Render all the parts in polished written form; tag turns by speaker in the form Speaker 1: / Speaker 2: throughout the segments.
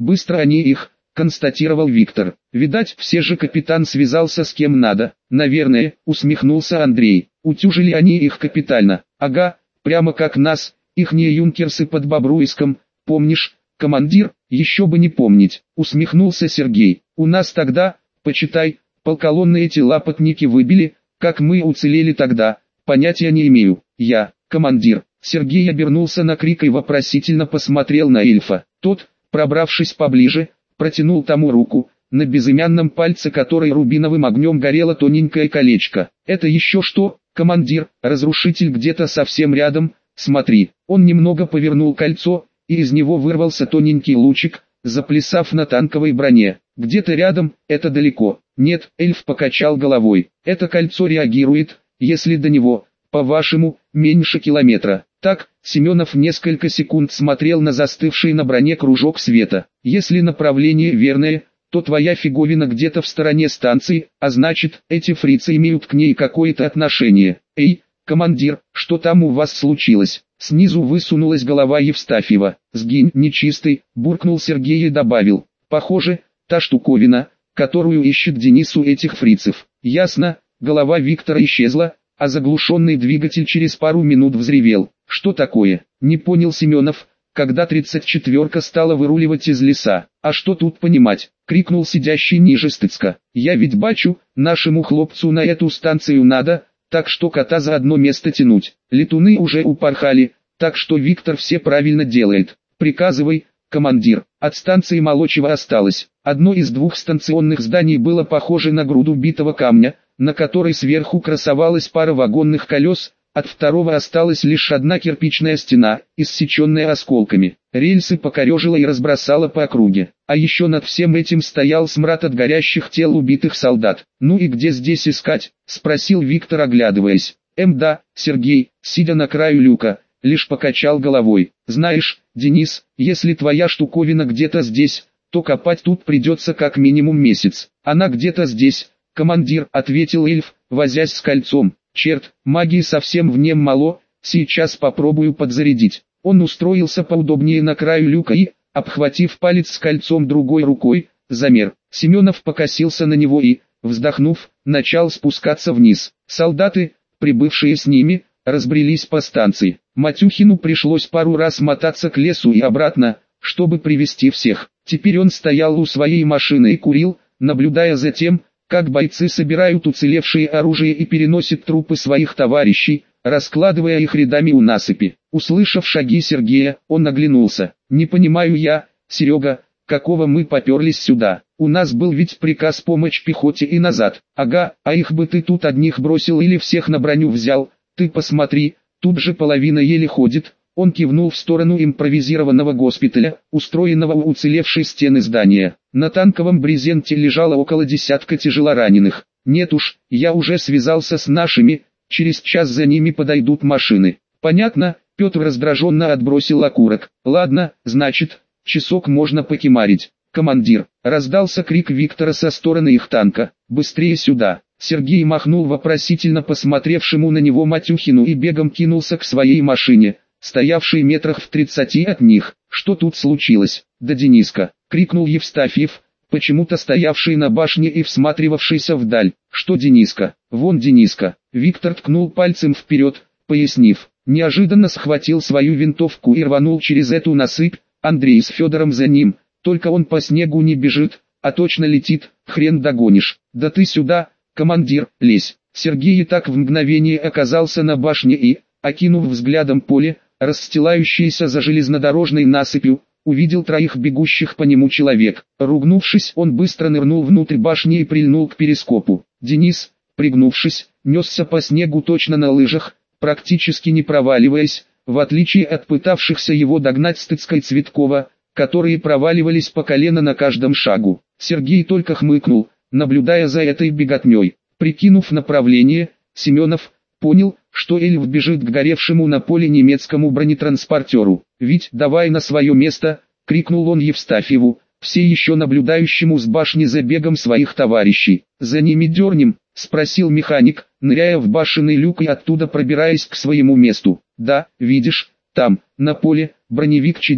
Speaker 1: быстро они их, констатировал Виктор. Видать, все же капитан связался с кем надо. Наверное, усмехнулся Андрей. Утюжили они их капитально. Ага, прямо как нас, ихние юнкерсы под Бобруйском, помнишь, командир? Еще бы не помнить, усмехнулся Сергей. У нас тогда, почитай, полколонны эти лапотники выбили, как мы уцелели тогда, понятия не имею. Я, командир. Сергей обернулся на крик и вопросительно посмотрел на эльфа. Тот, пробравшись поближе, протянул тому руку, на безымянном пальце которой рубиновым огнем горело тоненькое колечко. «Это еще что, командир? Разрушитель где-то совсем рядом, смотри». Он немного повернул кольцо, и из него вырвался тоненький лучик, заплясав на танковой броне. «Где-то рядом, это далеко». «Нет», эльф покачал головой. «Это кольцо реагирует, если до него, по-вашему, меньше километра». Так, Семенов несколько секунд смотрел на застывший на броне кружок света. «Если направление верное, то твоя фиговина где-то в стороне станции, а значит, эти фрицы имеют к ней какое-то отношение. Эй, командир, что там у вас случилось?» Снизу высунулась голова Евстафьева. «Сгинь, нечистый», буркнул Сергей и добавил. «Похоже, та штуковина, которую ищет Денис у этих фрицев». «Ясно». Голова Виктора исчезла, а заглушенный двигатель через пару минут взревел. «Что такое?» — не понял Семенов, когда 34-ка стала выруливать из леса. «А что тут понимать?» — крикнул сидящий ниже Стыцка. «Я ведь бачу, нашему хлопцу на эту станцию надо, так что кота за одно место тянуть. Летуны уже упорхали, так что Виктор все правильно делает. Приказывай, командир». От станции мало чего осталось. Одно из двух станционных зданий было похоже на груду битого камня, на которой сверху красовалась пара вагонных колес, от второго осталась лишь одна кирпичная стена, иссеченная осколками. Рельсы покорежило и разбросало по округе. А еще над всем этим стоял смрад от горящих тел убитых солдат. «Ну и где здесь искать?» — спросил Виктор, оглядываясь. Да, Сергей, сидя на краю люка, лишь покачал головой. «Знаешь, Денис, если твоя штуковина где-то здесь, то копать тут придется как минимум месяц». «Она где-то здесь, командир», — ответил эльф, возясь с кольцом. «Черт, магии совсем в нем мало, сейчас попробую подзарядить». Он устроился поудобнее на краю люка и, обхватив палец с кольцом другой рукой, замер. Семенов покосился на него и, вздохнув, начал спускаться вниз. Солдаты, прибывшие с ними, разбрелись по станции. Матюхину пришлось пару раз мотаться к лесу и обратно, чтобы привести всех. Теперь он стоял у своей машины и курил, наблюдая за тем, как бойцы собирают уцелевшие оружие и переносят трупы своих товарищей, раскладывая их рядами у насыпи. Услышав шаги Сергея, он оглянулся. «Не понимаю я, Серега, какого мы поперлись сюда? У нас был ведь приказ помочь пехоте и назад». «Ага, а их бы ты тут одних бросил или всех на броню взял? Ты посмотри, тут же половина еле ходит». Он кивнул в сторону импровизированного госпиталя, устроенного у уцелевшей стены здания. На танковом брезенте лежало около десятка тяжелораненых. «Нет уж, я уже связался с нашими, через час за ними подойдут машины». «Понятно», — Петр раздраженно отбросил окурок. «Ладно, значит, часок можно покемарить». «Командир», — раздался крик Виктора со стороны их танка, — «быстрее сюда». Сергей махнул вопросительно посмотревшему на него Матюхину и бегом кинулся к своей машине, стоявший метрах в 30 от них. «Что тут случилось?» «Да Дениска!» — крикнул Евстафьев, почему-то стоявший на башне и всматривавшийся вдаль. «Что Дениска?» «Вон Дениска!» Виктор ткнул пальцем вперед, пояснив. Неожиданно схватил свою винтовку и рванул через эту насыпь. Андрей с Федором за ним, только он по снегу не бежит, а точно летит, хрен догонишь. «Да ты сюда, командир, лезь!» Сергей и так в мгновение оказался на башне и, окинув взглядом поле, расстилающееся за железнодорожной насыпью, увидел троих бегущих по нему человек. Ругнувшись, он быстро нырнул внутрь башни и прильнул к перископу. Денис, пригнувшись, несся по снегу точно на лыжах, практически не проваливаясь, в отличие от пытавшихся его догнать Стыцка и Цветкова, которые проваливались по колено на каждом шагу. Сергей только хмыкнул, наблюдая за этой беготней. Прикинув направление, Семенов понял, что эльф бежит к горевшему на поле немецкому бронетранспортеру. «Вить, давай на свое место!» — крикнул он Евстафьеву, все еще наблюдающему с башни за бегом своих товарищей. «За ними дернем?» — спросил механик, ныряя в башенный люк и оттуда пробираясь к своему месту. «Да, видишь, там, на поле, броневик чадит»,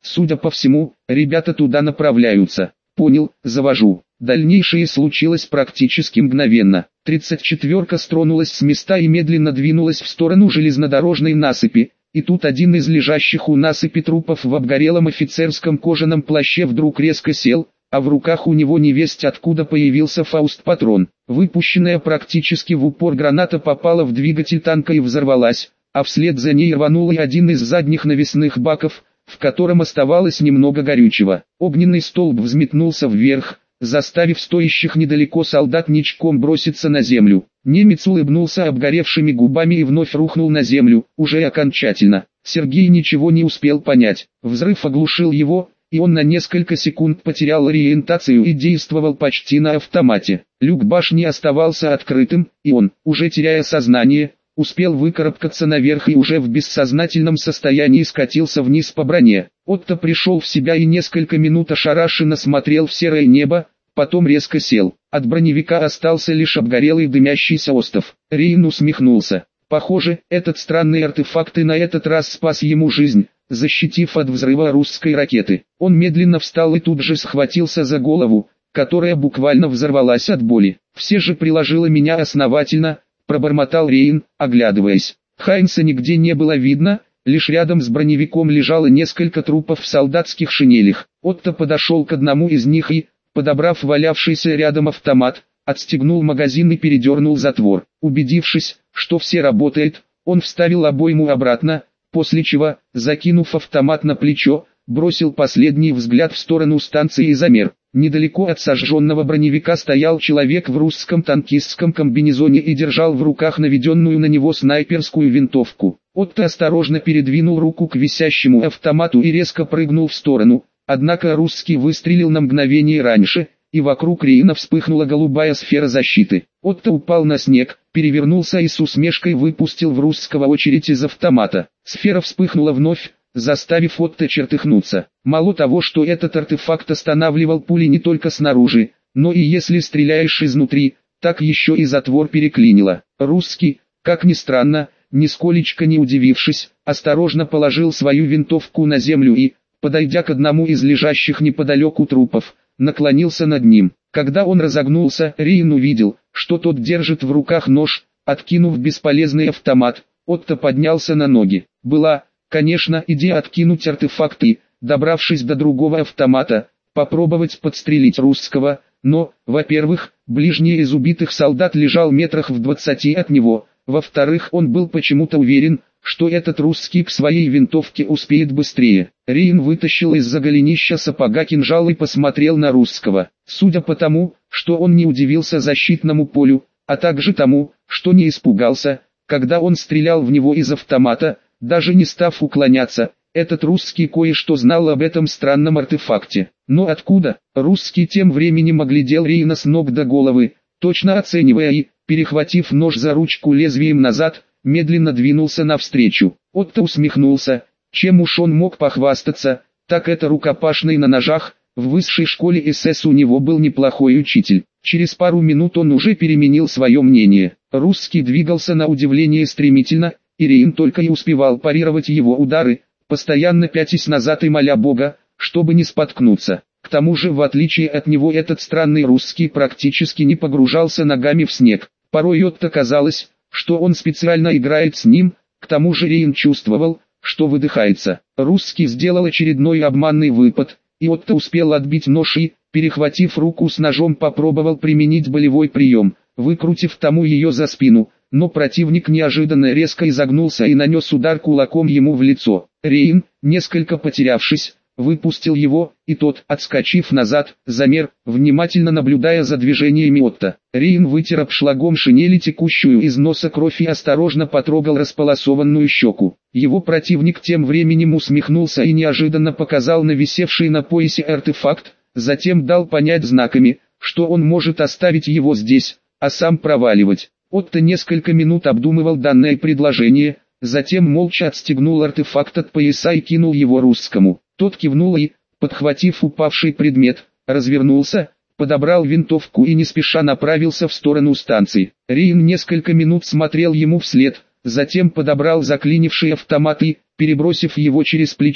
Speaker 1: Судя по всему, ребята туда направляются. Понял, завожу. Дальнейшее случилось практически мгновенно. 34-ка стронулась с места и медленно двинулась в сторону железнодорожной насыпи. И тут один из лежащих у насыпи трупов в обгорелом офицерском кожаном плаще вдруг резко сел, а в руках у него невесть откуда появился фауст-патрон. Выпущенная практически в упор граната попала в двигатель танка и взорвалась, а вслед за ней рванул и один из задних навесных баков, в котором оставалось немного горючего. Огненный столб взметнулся вверх, заставив стоящих недалеко солдат ничком броситься на землю. Немец улыбнулся обгоревшими губами и вновь рухнул на землю, уже окончательно. Сергей ничего не успел понять. Взрыв оглушил его, и он на несколько секунд потерял ориентацию и действовал почти на автомате. Люк башни оставался открытым, и он, уже теряя сознание, успел выкарабкаться наверх и уже в бессознательном состоянии скатился вниз по броне. Отто пришел в себя и несколько минут ошарашенно смотрел в серое небо, потом резко сел. От броневика остался лишь обгорелый дымящийся остов. Рейн усмехнулся. Похоже, этот странный артефакт и на этот раз спас ему жизнь, защитив от взрыва русской ракеты. Он медленно встал и тут же схватился за голову, которая буквально взорвалась от боли. «Все же приложило меня основательно», — пробормотал Рейн, оглядываясь. Хайнса нигде не было видно, лишь рядом с броневиком лежало несколько трупов в солдатских шинелях. Отто подошел к одному из них и, подобрав валявшийся рядом автомат, отстегнул магазин и передернул затвор. Убедившись, что все работает, он вставил обойму обратно, после чего, закинув автомат на плечо, бросил последний взгляд в сторону станции и замер. Недалеко от сожженного броневика стоял человек в русском танкистском комбинезоне и держал в руках наведенную на него снайперскую винтовку. Отто осторожно передвинул руку к висящему автомату и резко прыгнул в сторону, однако русский выстрелил на мгновение раньше, и вокруг Рейна вспыхнула голубая сфера защиты. Отто упал на снег, перевернулся и с усмешкой выпустил в русского очередь из автомата. Сфера вспыхнула вновь, заставив Отто чертыхнуться. Мало того, что этот артефакт останавливал пули не только снаружи, но и если стреляешь изнутри, так еще и затвор переклинило. Русский, как ни странно, нисколечко не удивившись, осторожно положил свою винтовку на землю и, подойдя к одному из лежащих неподалеку трупов, наклонился над ним. Когда он разогнулся, Рейн увидел, что тот держит в руках нож. Откинув бесполезный автомат, Отто поднялся на ноги. Была, конечно, идея откинуть артефакт и, добравшись до другого автомата, попробовать подстрелить русского, но, во-первых, ближний из убитых солдат лежал метрах в 20 от него, во-вторых, он был почему-то уверен, что этот русский к своей винтовке успеет быстрее. Рейн вытащил из-за голенища сапога кинжал и посмотрел на русского. Судя по тому, что он не удивился защитному полю, а также тому, что не испугался, когда он стрелял в него из автомата, даже не став уклоняться, этот русский кое-что знал об этом странном артефакте. Но откуда? Русский тем временем оглядел Рейна с ног до головы, точно оценивая и, перехватив нож за ручку лезвием назад, медленно двинулся навстречу. Отто усмехнулся. Чем уж он мог похвастаться, так это рукопашный на ножах. В высшей школе СС у него был неплохой учитель. Через пару минут он уже переменил свое мнение. Русский двигался на удивление стремительно, и Рейн только и успевал парировать его удары, постоянно пятясь назад и моля Бога, чтобы не споткнуться. К тому же, в отличие от него, этот странный русский практически не погружался ногами в снег. Порой Отто казалось, что он специально играет с ним, к тому же Рейн чувствовал, что выдыхается. Русский сделал очередной обманный выпад, и Отто успел отбить нож и, перехватив руку с ножом, попробовал применить болевой прием, выкрутив тому ее за спину, но противник неожиданно резко изогнулся и нанес удар кулаком ему в лицо. Рейн, несколько потерявшись, выпустил его, и тот, отскочив назад, замер, внимательно наблюдая за движениями Отто. Рейн вытер обшлагом шинели текущую из носа кровь и осторожно потрогал располосованную щеку. Его противник тем временем усмехнулся и неожиданно показал на висевший на поясе артефакт, затем дал понять знаками, что он может оставить его здесь, а сам проваливать. Отто несколько минут обдумывал данное предложение, затем молча отстегнул артефакт от пояса и кинул его русскому. Тот кивнул и, подхватив упавший предмет, развернулся, подобрал винтовку и не спеша направился в сторону станции. Рейн несколько минут смотрел ему вслед, затем подобрал заклинивший автомат и, перебросив его через плечо,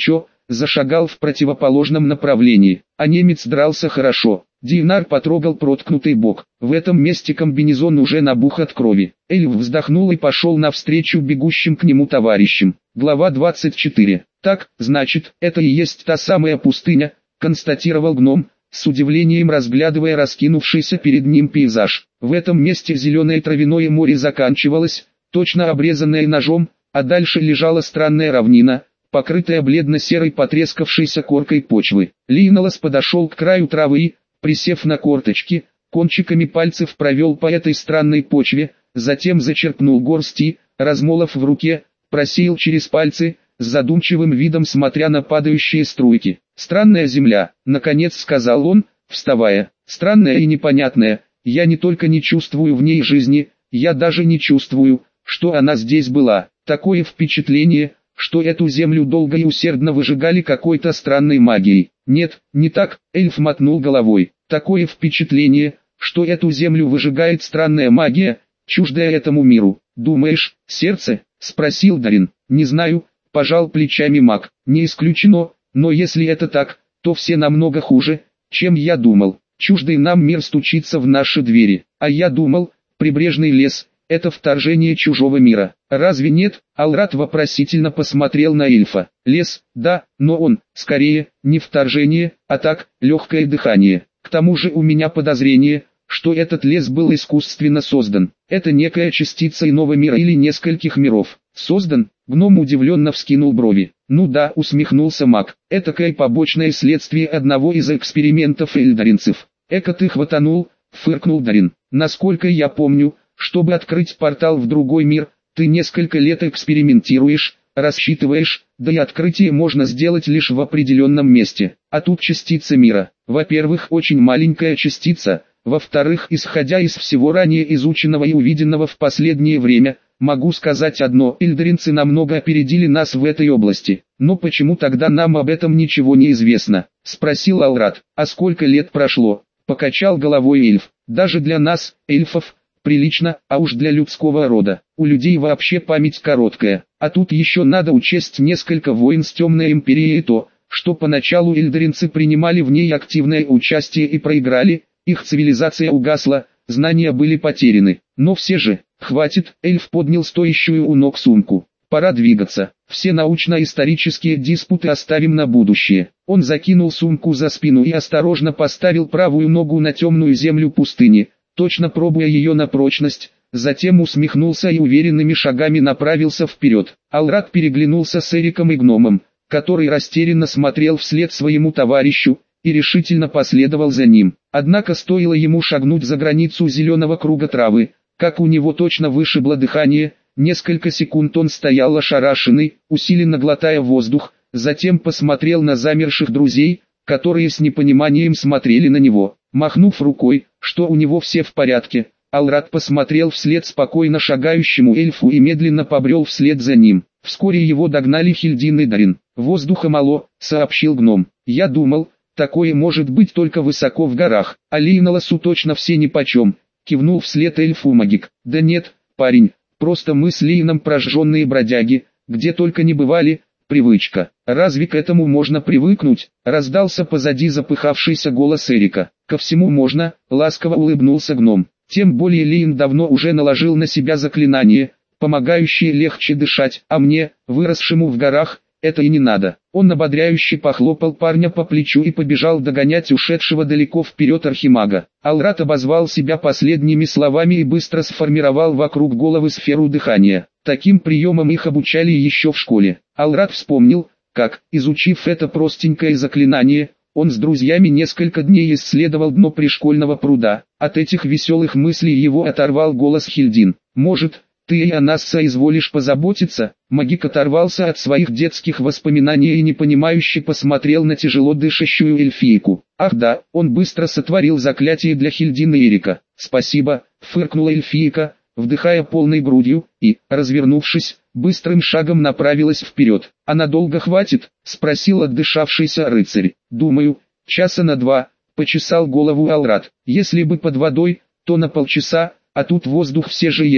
Speaker 1: зашагал в противоположном направлении, а немец дрался хорошо. Динар потрогал проткнутый бок. В этом месте комбинезон уже набух от крови. Эльф вздохнул и пошел навстречу бегущим к нему товарищам. Глава 24. Так, значит, это и есть та самая пустыня, констатировал гном, с удивлением разглядывая раскинувшийся перед ним пейзаж. В этом месте зеленое травяное море заканчивалось, точно обрезанное ножом, а дальше лежала странная равнина, покрытая бледно-серой потрескавшейся коркой почвы. Лейнолас подошел к краю травы и, присев на корточки, кончиками пальцев провел по этой странной почве, затем зачерпнул горсть и, размолов в руке, просеял через пальцы, с задумчивым видом смотря на падающие струйки. «Странная земля», — наконец сказал он, вставая, — «странная и непонятная, я не только не чувствую в ней жизни, я даже не чувствую, что она здесь была. Такое впечатление, что эту землю долго и усердно выжигали какой-то странной магией». «Нет, не так», — эльф мотнул головой. «Такое впечатление, что эту землю выжигает странная магия, чуждая этому миру». «Думаешь, сердце?» — спросил Дарин. «Не знаю», — пожал плечами маг. «Не исключено, но если это так, то все намного хуже, чем я думал. Чуждый нам мир стучится в наши двери, а я думал, прибрежный лес — это вторжение чужого мира. Разве нет?» Алрат вопросительно посмотрел на эльфа. «Лес, да, но он, скорее, не вторжение, а так, легкое дыхание. К тому же у меня подозрение, что этот лес был искусственно создан. Это некая частица иного мира или нескольких миров. Создан?» Гном удивленно вскинул брови. «Ну да», — усмехнулся маг, — «этакое побочное следствие одного из экспериментов эльдаринцев». «Эка ты хватанул», — фыркнул Дарин. «Насколько я помню, чтобы открыть портал в другой мир, ты несколько лет экспериментируешь, рассчитываешь, да и открытие можно сделать лишь в определенном месте. А тут частица мира. Во-первых, очень маленькая частица, во-вторых, исходя из всего ранее изученного и увиденного в последнее время, могу сказать одно: эльдаринцы намного опередили нас в этой области. Но почему тогда нам об этом ничего не известно?» — спросил Алрат. «А сколько лет прошло?» — покачал головой эльф. «Даже для нас, эльфов, прилично, а уж для людского рода. У людей вообще память короткая. А тут еще надо учесть несколько войн с Темной Империей и то, что поначалу эльдаринцы принимали в ней активное участие и проиграли, их цивилизация угасла, знания были потеряны. Но все же, хватит», — эльф поднял стоящую у ног сумку. «Пора двигаться. Все научно-исторические диспуты оставим на будущее». Он закинул сумку за спину и осторожно поставил правую ногу на темную землю пустыни, точно пробуя ее на прочность, затем усмехнулся и уверенными шагами направился вперед. Алрат переглянулся с Эриком и гномом, который растерянно смотрел вслед своему товарищу, и решительно последовал за ним. Однако стоило ему шагнуть за границу зеленого круга травы, как у него точно вышибло дыхание. Несколько секунд он стоял ошарашенный, усиленно глотая воздух, затем посмотрел на замерших друзей, которые с непониманием смотрели на него. Махнув рукой, что у него все в порядке, Алрат посмотрел вслед спокойно шагающему эльфу и медленно побрел вслед за ним. Вскоре его догнали Хильдин и Дарин. «Воздуха мало», — сообщил гном. «Я думал, такое может быть только высоко в горах, а Лейноласу точно все нипочем», — кивнул вслед эльфу магик. «Да нет, парень, просто мы с Лейном прожженные бродяги, где только не бывали, привычка». «Разве к этому можно привыкнуть?» — раздался позади запыхавшийся голос Эрика. «Ко всему можно», — ласково улыбнулся гном. «Тем более Лейн давно уже наложил на себя заклинание, помогающее легче дышать, а мне, выросшему в горах, это и не надо». Он ободряюще похлопал парня по плечу и побежал догонять ушедшего далеко вперед архимага. Алрат обозвал себя последними словами и быстро сформировал вокруг головы сферу дыхания. Таким приемом их обучали еще в школе. Алрат вспомнил, как, изучив это простенькое заклинание, он с друзьями несколько дней исследовал дно пришкольного пруда. От этих веселых мыслей его оторвал голос Хильдин. «Может, ты и о нас соизволишь позаботиться?» Магик оторвался от своих детских воспоминаний и непонимающе посмотрел на тяжело дышащую эльфийку. «Ах да», он быстро сотворил заклятие для Хильдина и Эрика. «Спасибо», фыркнула эльфийка, вдыхая полной грудью, и, развернувшись, быстрым шагом направилась вперед. «А надолго хватит?» — спросил отдышавшийся рыцарь. «Думаю, часа на 2, — почесал голову Алрат. «Если бы под водой, то на полчаса, а тут воздух все же есть.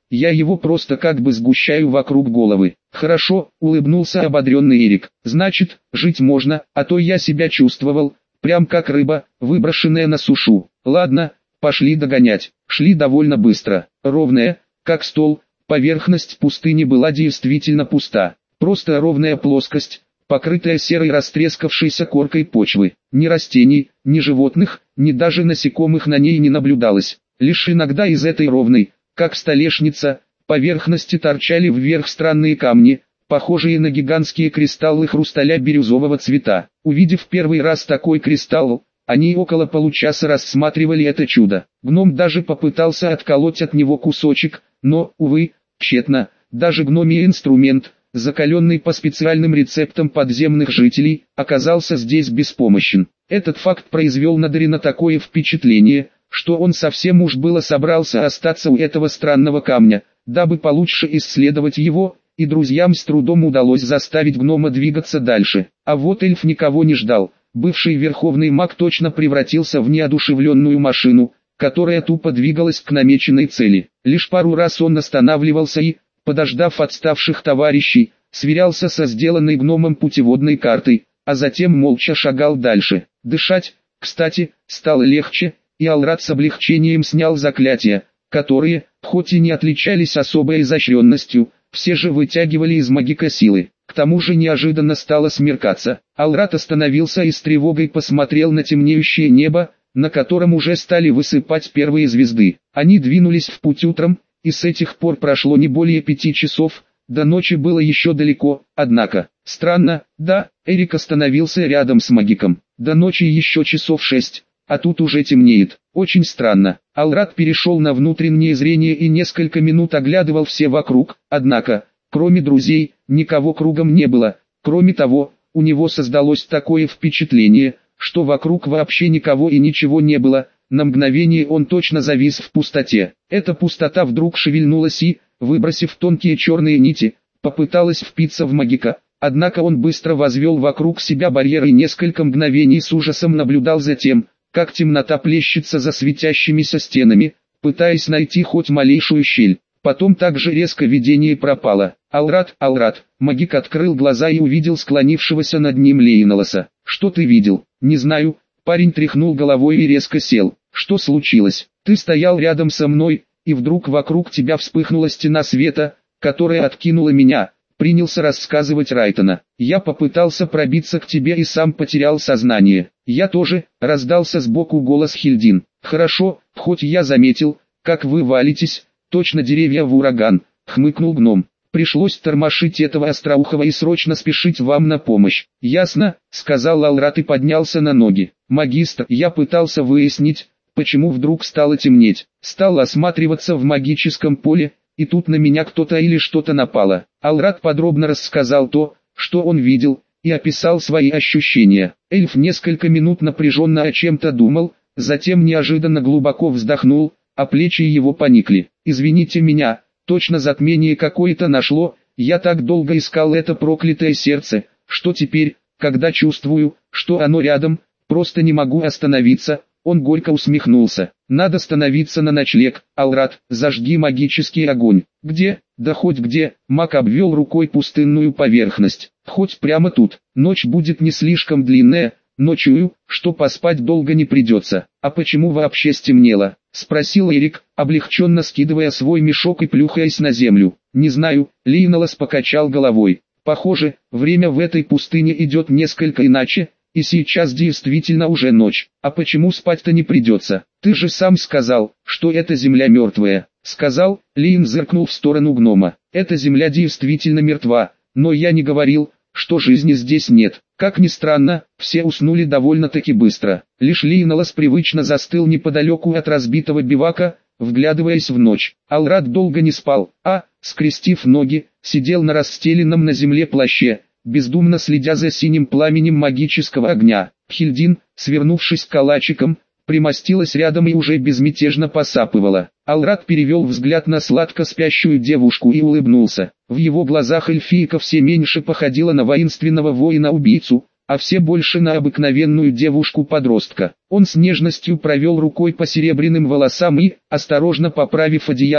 Speaker 1: я его просто как бы сгущаю вокруг головы. Хорошо, улыбнулся ободренный Эрик. Значит, жить можно, а то я себя чувствовал, прям как рыба, выброшенная на сушу. Ладно, пошли догонять. Шли довольно быстро. Ровная, как стол, поверхность пустыни была действительно пуста. Просто ровная плоскость, покрытая серой растрескавшейся коркой почвы. Ни растений, ни животных, ни даже насекомых на ней не наблюдалось. Лишь иногда из этой ровной, как столешница, поверхности торчали вверх странные камни, похожие на гигантские кристаллы хрусталя бирюзового цвета. Увидев первый раз такой кристалл, они около получаса рассматривали это чудо. Гном даже попытался отколоть от него кусочек, но, увы, тщетно. Даже гномий инструмент, закаленный по специальным рецептам подземных жителей, оказался здесь беспомощен. Этот факт произвел на Дарина такое впечатление, что он совсем уж было собрался остаться у этого странного камня, дабы получше исследовать его, и друзьям с трудом удалось заставить гнома двигаться дальше. А вот эльф никого не ждал. Бывший верховный маг точно превратился в неодушевленную машину, которая тупо двигалась к намеченной цели. Лишь пару раз он останавливался и, подождав отставших товарищей, сверялся со сделанной гномом путеводной картой, а затем молча шагал дальше. Дышать, кстати, стало легче, и Алрат с облегчением снял заклятия, которые, хоть и не отличались особой изощренностью, все же вытягивали из магика силы. К тому же неожиданно стало смеркаться. Алрат остановился и с тревогой посмотрел на темнеющее небо, на котором уже стали высыпать первые звезды. Они двинулись в путь утром, и с этих пор прошло не более 5 часов, до ночи было еще далеко, однако, странно, да, Эрик остановился рядом с магиком. До ночи еще часов 6. А тут уже темнеет. Очень странно. Алрат перешел на внутреннее зрение и несколько минут оглядывал все вокруг, однако, кроме друзей, никого кругом не было. Кроме того, у него создалось такое впечатление, что вокруг вообще никого и ничего не было. На мгновение он точно завис в пустоте. Эта пустота вдруг шевельнулась и, выбросив тонкие черные нити, попыталась впиться в магика. Однако он быстро возвел вокруг себя барьер и несколько мгновений с ужасом наблюдал за тем, как темнота плещется за светящимися стенами, пытаясь найти хоть малейшую щель. Потом также резко видение пропало. «Алрат, Алрат!» Магик открыл глаза и увидел склонившегося над ним Лейнолоса. «Что ты видел?» «Не знаю». Парень тряхнул головой и резко сел. «Что случилось?» «Ты стоял рядом со мной, и вдруг вокруг тебя вспыхнула стена света, которая откинула меня». Принялся рассказывать Райтона. «Я попытался пробиться к тебе и сам потерял сознание». «Я тоже», — раздался сбоку голос Хильдин. «Хорошо, хоть я заметил, как вы валитесь, точно деревья в ураган», — хмыкнул гном. «Пришлось тормошить этого остроухого и срочно спешить вам на помощь». «Ясно», — сказал Алрат и поднялся на ноги. «Магистр, я пытался выяснить, почему вдруг стало темнеть. Стал осматриваться в магическом поле, и тут на меня кто-то или что-то напало». Алрат подробно рассказал то, что он видел, и описал свои ощущения. Эльф несколько минут напряженно о чем-то думал, затем неожиданно глубоко вздохнул, а плечи его поникли. «Извините меня, точно затмение какое-то нашло, я так долго искал это проклятое сердце, что теперь, когда чувствую, что оно рядом, просто не могу остановиться». Он горько усмехнулся. «Надо становиться на ночлег, Алрат, зажги магический огонь». «Где?» «Да хоть где», маг обвел рукой пустынную поверхность. «Хоть прямо тут. Ночь будет не слишком длинная, но чую, что поспать долго не придется». «А почему вообще стемнело?» спросил Эрик, облегченно скидывая свой мешок и плюхаясь на землю. «Не знаю», Лейнолос покачал головой. «Похоже, время в этой пустыне идет несколько иначе. И сейчас действительно уже ночь. А почему спать-то не придется? Ты же сам сказал, что эта земля мертвая». «Сказал», Лейн зыркнул в сторону гнома. «Эта земля действительно мертва, но я не говорил, что жизни здесь нет». Как ни странно, все уснули довольно-таки быстро. Лишь Лейнолос привычно застыл неподалеку от разбитого бивака, вглядываясь в ночь. Алрат долго не спал, а, скрестив ноги, сидел на расстеленном на земле плаще, бездумно следя за синим пламенем магического огня. Хильдин, свернувшись калачиком, примостилась рядом и уже безмятежно посапывала. Алрат перевел взгляд на сладко спящую девушку и улыбнулся. В его глазах эльфийка все меньше походила на воинственного воина-убийцу, а все больше на обыкновенную девушку-подростка. Он с нежностью провел рукой по серебряным волосам и, осторожно поправив одеяло,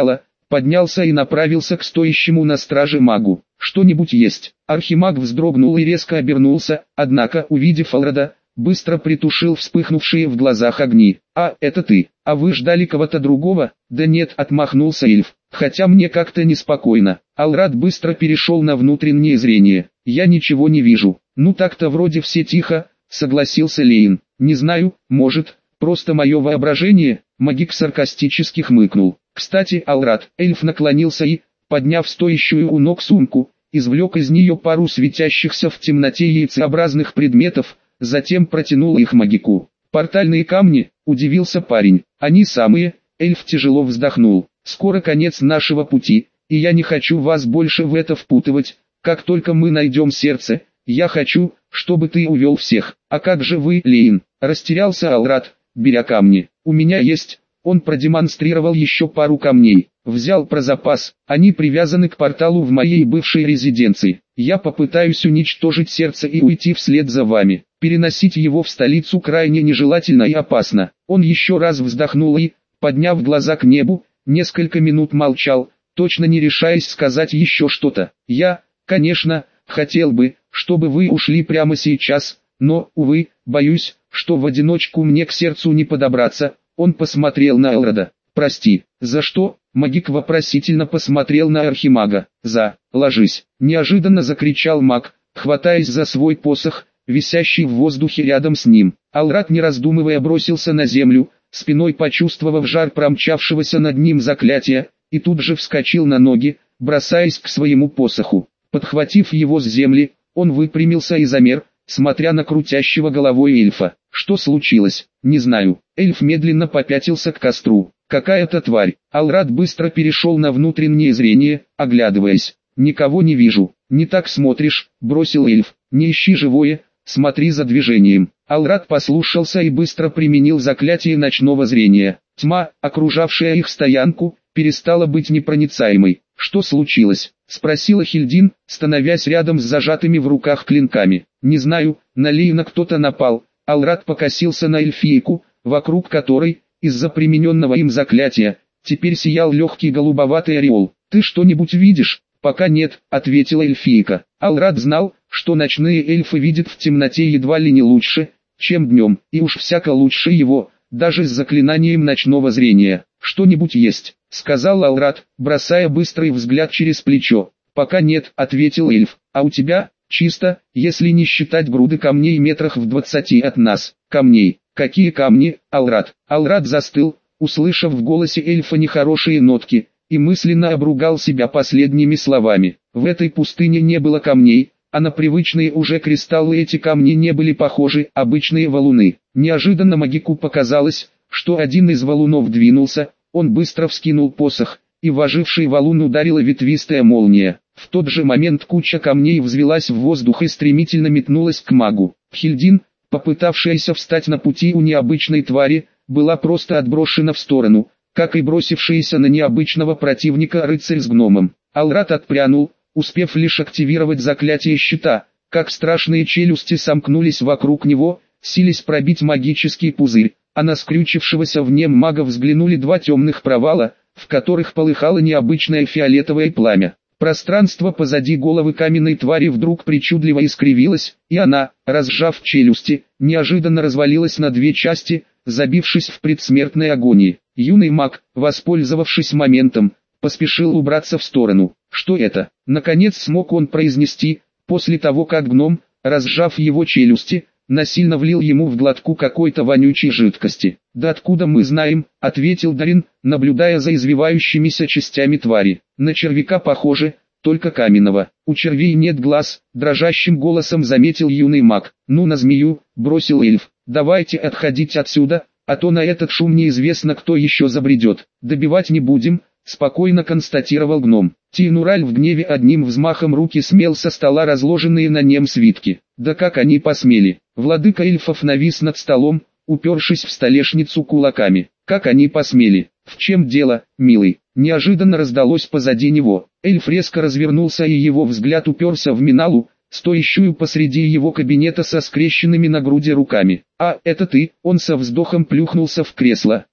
Speaker 1: поднялся и направился к стоящему на страже магу. «Что-нибудь есть?» Архимаг вздрогнул и резко обернулся, однако, увидев Алрада, быстро притушил вспыхнувшие в глазах огни. «А, это ты? А вы ждали кого-то другого?» «Да нет», — отмахнулся эльф, «хотя мне как-то неспокойно». Алрад быстро перешел на внутреннее зрение. «Я ничего не вижу». «Ну так-то вроде все тихо», — согласился Лейн. «Не знаю, может, просто мое воображение?» Магик саркастически хмыкнул. «Кстати, Алрад», — эльф наклонился и, подняв стоящую у ног сумку, извлек из нее пару светящихся в темноте яйцеобразных предметов, затем протянул их магику. «Портальные камни?» — удивился парень. «Они самые», — эльф тяжело вздохнул. «Скоро конец нашего пути, и я не хочу вас больше в это впутывать. Как только мы найдем сердце, я хочу, чтобы ты увел всех». «А как же вы, Лейн?» — растерялся Алрад, беря камни. «У меня есть». Он продемонстрировал еще пару камней. «Взял про запас, они привязаны к порталу в моей бывшей резиденции. Я попытаюсь уничтожить сердце и уйти вслед за вами. Переносить его в столицу крайне нежелательно и опасно». Он еще раз вздохнул и, подняв глаза к небу, несколько минут молчал, точно не решаясь сказать еще что-то. «Я, конечно, хотел бы, чтобы вы ушли прямо сейчас, но, увы, боюсь, что в одиночку мне к сердцу не подобраться». Он посмотрел на Элрода. «Прости, за что?» Магик вопросительно посмотрел на Архимага. «За, ложись!» Неожиданно закричал маг, хватаясь за свой посох, висящий в воздухе рядом с ним. Алрад, не раздумывая, бросился на землю, спиной почувствовав жар промчавшегося над ним заклятия, и тут же вскочил на ноги, бросаясь к своему посоху. Подхватив его с земли, он выпрямился и замер, смотря на крутящего головой эльфа. «Что случилось?» «Не знаю». Эльф медленно попятился к костру. «Какая-то тварь». Алрад быстро перешел на внутреннее зрение, оглядываясь. «Никого не вижу». «Не так смотришь», — бросил эльф. «Не ищи живое, смотри за движением». Алрад послушался и быстро применил заклятие ночного зрения. Тьма, окружавшая их стоянку, перестала быть непроницаемой. «Что случилось?» — спросила Хильдин, становясь рядом с зажатыми в руках клинками. «Не знаю, на Лейна кто-то напал». Алрад покосился на эльфийку, вокруг которой, из-за примененного им заклятия, теперь сиял легкий голубоватый ореол. «Ты что-нибудь видишь?» «Пока нет», — ответила эльфийка. Алрад знал, что ночные эльфы видят в темноте едва ли не лучше, чем днем, и уж всяко лучше его, даже с заклинанием ночного зрения. «Что-нибудь есть», — сказал Алрад, бросая быстрый взгляд через плечо. «Пока нет», — ответил эльф. «А у тебя?» «Чисто, если не считать груды камней метрах в 20 от нас». «Камней? Какие камни, Алрад?» Алрад застыл, услышав в голосе эльфа нехорошие нотки, и мысленно обругал себя последними словами. В этой пустыне не было камней, а на привычные уже кристаллы эти камни не были похожи, обычные валуны. Неожиданно магику показалось, что один из валунов двинулся, он быстро вскинул посох, и в оживший валун ударила ветвистая молния. В тот же момент куча камней взвелась в воздух и стремительно метнулась к магу. Хильдин, попытавшаяся встать на пути у необычной твари, была просто отброшена в сторону, как и бросившийся на необычного противника рыцарь с гномом. Алрад отпрянул, успев лишь активировать заклятие щита, как страшные челюсти сомкнулись вокруг него, силясь пробить магический пузырь, а на скрючившегося в нем мага взглянули два темных провала, в которых полыхало необычное фиолетовое пламя. Пространство позади головы каменной твари вдруг причудливо искривилось, и она, разжав челюсти, неожиданно развалилась на две части, забившись в предсмертной агонии. Юный маг, воспользовавшись моментом, поспешил убраться в сторону. «Что это?» — наконец смог он произнести, после того как гном, разжав его челюсти, насильно влил ему в глотку какой-то вонючей жидкости. «Да откуда мы знаем?» — ответил Дарин, наблюдая за извивающимися частями твари. «На червяка похоже, только каменного. У червей нет глаз», — дрожащим голосом заметил юный маг. «Ну на змею», — бросил эльф. «Давайте отходить отсюда, а то на этот шум неизвестно кто еще забредет». «Добивать не будем», — спокойно констатировал гном. Тинураль в гневе одним взмахом руки смел со стола разложенные на нем свитки. Да как они посмели! Владыка эльфов навис над столом, упершись в столешницу кулаками. Как они посмели! В чем дело, милый? Неожиданно раздалось позади него. Эльф резко развернулся, и его взгляд уперся в Миналу, стоящую посреди его кабинета со скрещенными на груди руками. «А, это ты?» Он со вздохом плюхнулся в кресло.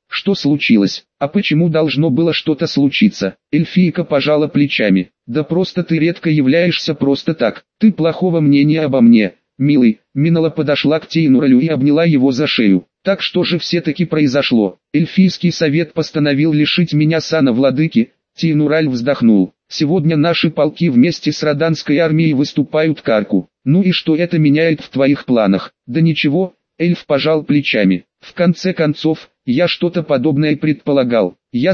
Speaker 1: Что случилось? А почему должно было что-то случиться? Эльфийка пожала плечами. Да просто ты редко являешься просто так. Ты плохого мнения обо мне, милый. Минала подошла к Тейнуралю и обняла его за шею. Так что же все-таки произошло? Эльфийский совет постановил лишить меня сана владыки. Тейнураль вздохнул. Сегодня наши полки вместе с Роданской армией выступают к Арку. Ну и что это меняет в твоих планах? Да ничего, эльф пожал плечами. В конце концов, я что-то подобное предполагал.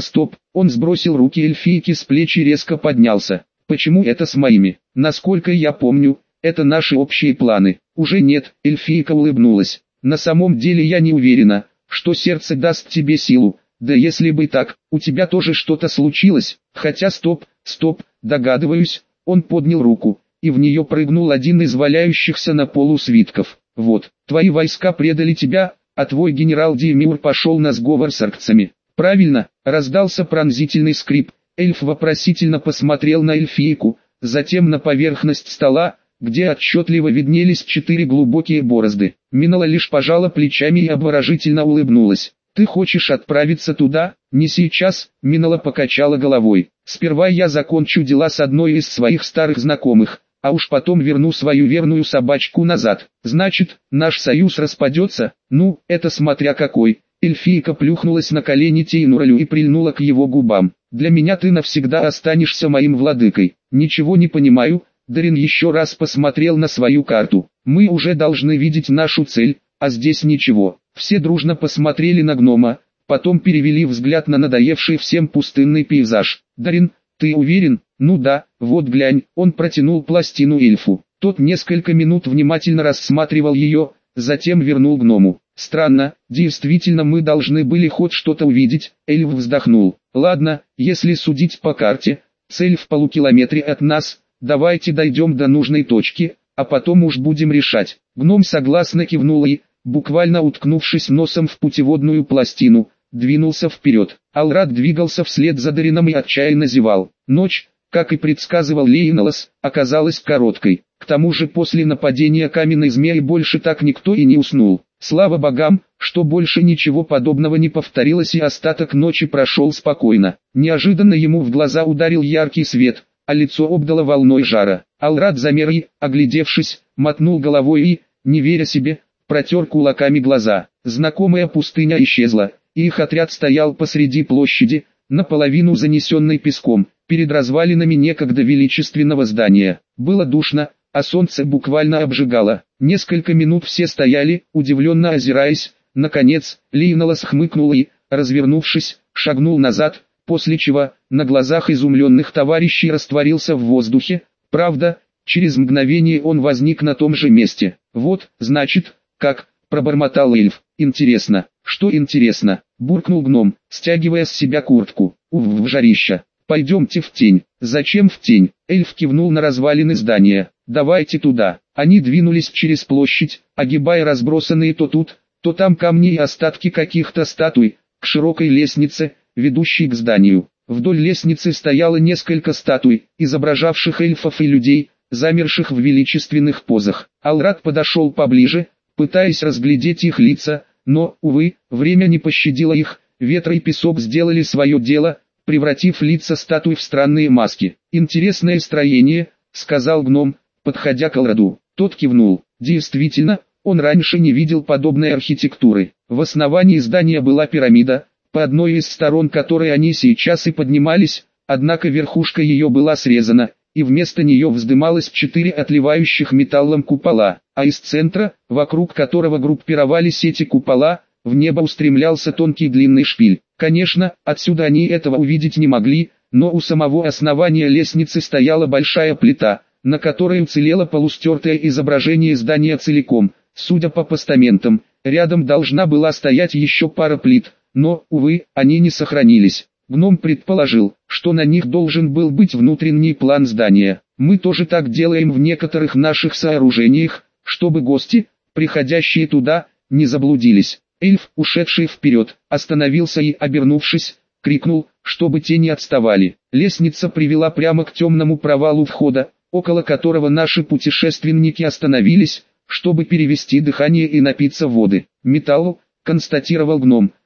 Speaker 1: Он сбросил руки эльфийки с плеч и резко поднялся. Почему это с моими? Насколько я помню, это наши общие планы. Уже нет, эльфийка улыбнулась. На самом деле я не уверена, что сердце даст тебе силу. Да если бы так, у тебя тоже что-то случилось. Хотя стоп, догадываюсь. Он поднял руку, и в нее прыгнул один из валяющихся на полу свитков. Вот, твои войска предали тебя, а твой генерал Димур пошел на сговор с аркцами. Правильно, раздался пронзительный скрип. Эльф вопросительно посмотрел на эльфийку, затем на поверхность стола, где отчетливо виднелись 4 глубокие борозды. Минала лишь пожала плечами и обворожительно улыбнулась. «Ты хочешь отправиться туда?» «Не сейчас», — Минала покачала головой. «Сперва я закончу дела с одной из своих старых знакомых, а уж потом верну свою верную собачку назад. Значит, наш союз распадется? Ну, это смотря какой». Эльфийка плюхнулась на колени Тейнуралю и прильнула к его губам. «Для меня ты навсегда останешься моим владыкой». «Ничего не понимаю». Дарин еще раз посмотрел на свою карту. «Мы уже должны видеть нашу цель, а здесь ничего». Все дружно посмотрели на гнома, потом перевели взгляд на надоевший всем пустынный пейзаж. «Дарин, ты уверен?» «Ну да, вот глянь». Он протянул пластину эльфу. Тот несколько минут внимательно рассматривал ее, затем вернул гному. «Странно, действительно мы должны были хоть что-то увидеть». Эльф вздохнул. «Ладно, если судить по карте, цель в полукилометре от нас, давайте дойдем до нужной точки, а потом уж будем решать». Гном согласно кивнул и, буквально уткнувшись носом в путеводную пластину, двинулся вперед. Алрат двигался вслед за Дарином и отчаянно зевал. Ночь, как и предсказывал Лейналос, оказалась короткой. К тому же после нападения каменной змеи больше так никто и не уснул. Слава богам, что больше ничего подобного не повторилось и остаток ночи прошел спокойно. Неожиданно ему в глаза ударил яркий свет, а лицо обдало волной жара. Алрат замер и, оглядевшись, мотнул головой и, не веря себе, протер кулаками глаза. Знакомая пустыня исчезла, и их отряд стоял посреди площади, наполовину занесенной песком, перед развалинами некогда величественного здания. Было душно, а солнце буквально обжигало. Несколько минут все стояли, удивленно озираясь. Наконец, Лейналос хмыкнул и, развернувшись, шагнул назад, после чего, на глазах изумленных товарищей растворился в воздухе. Правда, через мгновение он возник на том же месте. «Вот, значит, как», — пробормотал эльф. «Интересно». «Что интересно?» — буркнул гном, стягивая с себя куртку. «Ув, жарища. Пойдемте в тень». «Зачем в тень?» — эльф кивнул на развалины здания. «Давайте туда». Они двинулись через площадь, огибая разбросанные то тут, то там камни и остатки каких-то статуй, к широкой лестнице, ведущей к зданию. Вдоль лестницы стояло несколько статуй, изображавших эльфов и людей, замерших в величественных позах. Алрат подошел поближе, пытаясь разглядеть их лица, но, увы, время не пощадило их, ветер и песок сделали свое дело, превратив лица статуй в странные маски. «Интересное строение», — сказал гном, подходя к Алраду. Тот кивнул. Действительно, он раньше не видел подобной архитектуры. В основании здания была пирамида, по одной из сторон которой они сейчас и поднимались, однако верхушка ее была срезана, и вместо нее вздымалось 4 отливающих металлом купола, а из центра, вокруг которого группировались эти купола, в небо устремлялся тонкий длинный шпиль. Конечно, отсюда они этого увидеть не могли, но у самого основания лестницы стояла большая плита, на которой уцелело полустертое изображение здания целиком. Судя по постаментам, рядом должна была стоять еще пара плит, но, увы, они не сохранились. Гном предположил, что на них должен был быть внутренний план здания. Мы тоже так делаем в некоторых наших сооружениях, чтобы гости, приходящие туда, не заблудились. Эльф, ушедший вперед, остановился и, обернувшись, крикнул, чтобы те не отставали. Лестница привела прямо к темному провалу входа, около которого наши путешественники остановились, чтобы перевести дыхание и напиться воды. «Металл», — констатировал гном,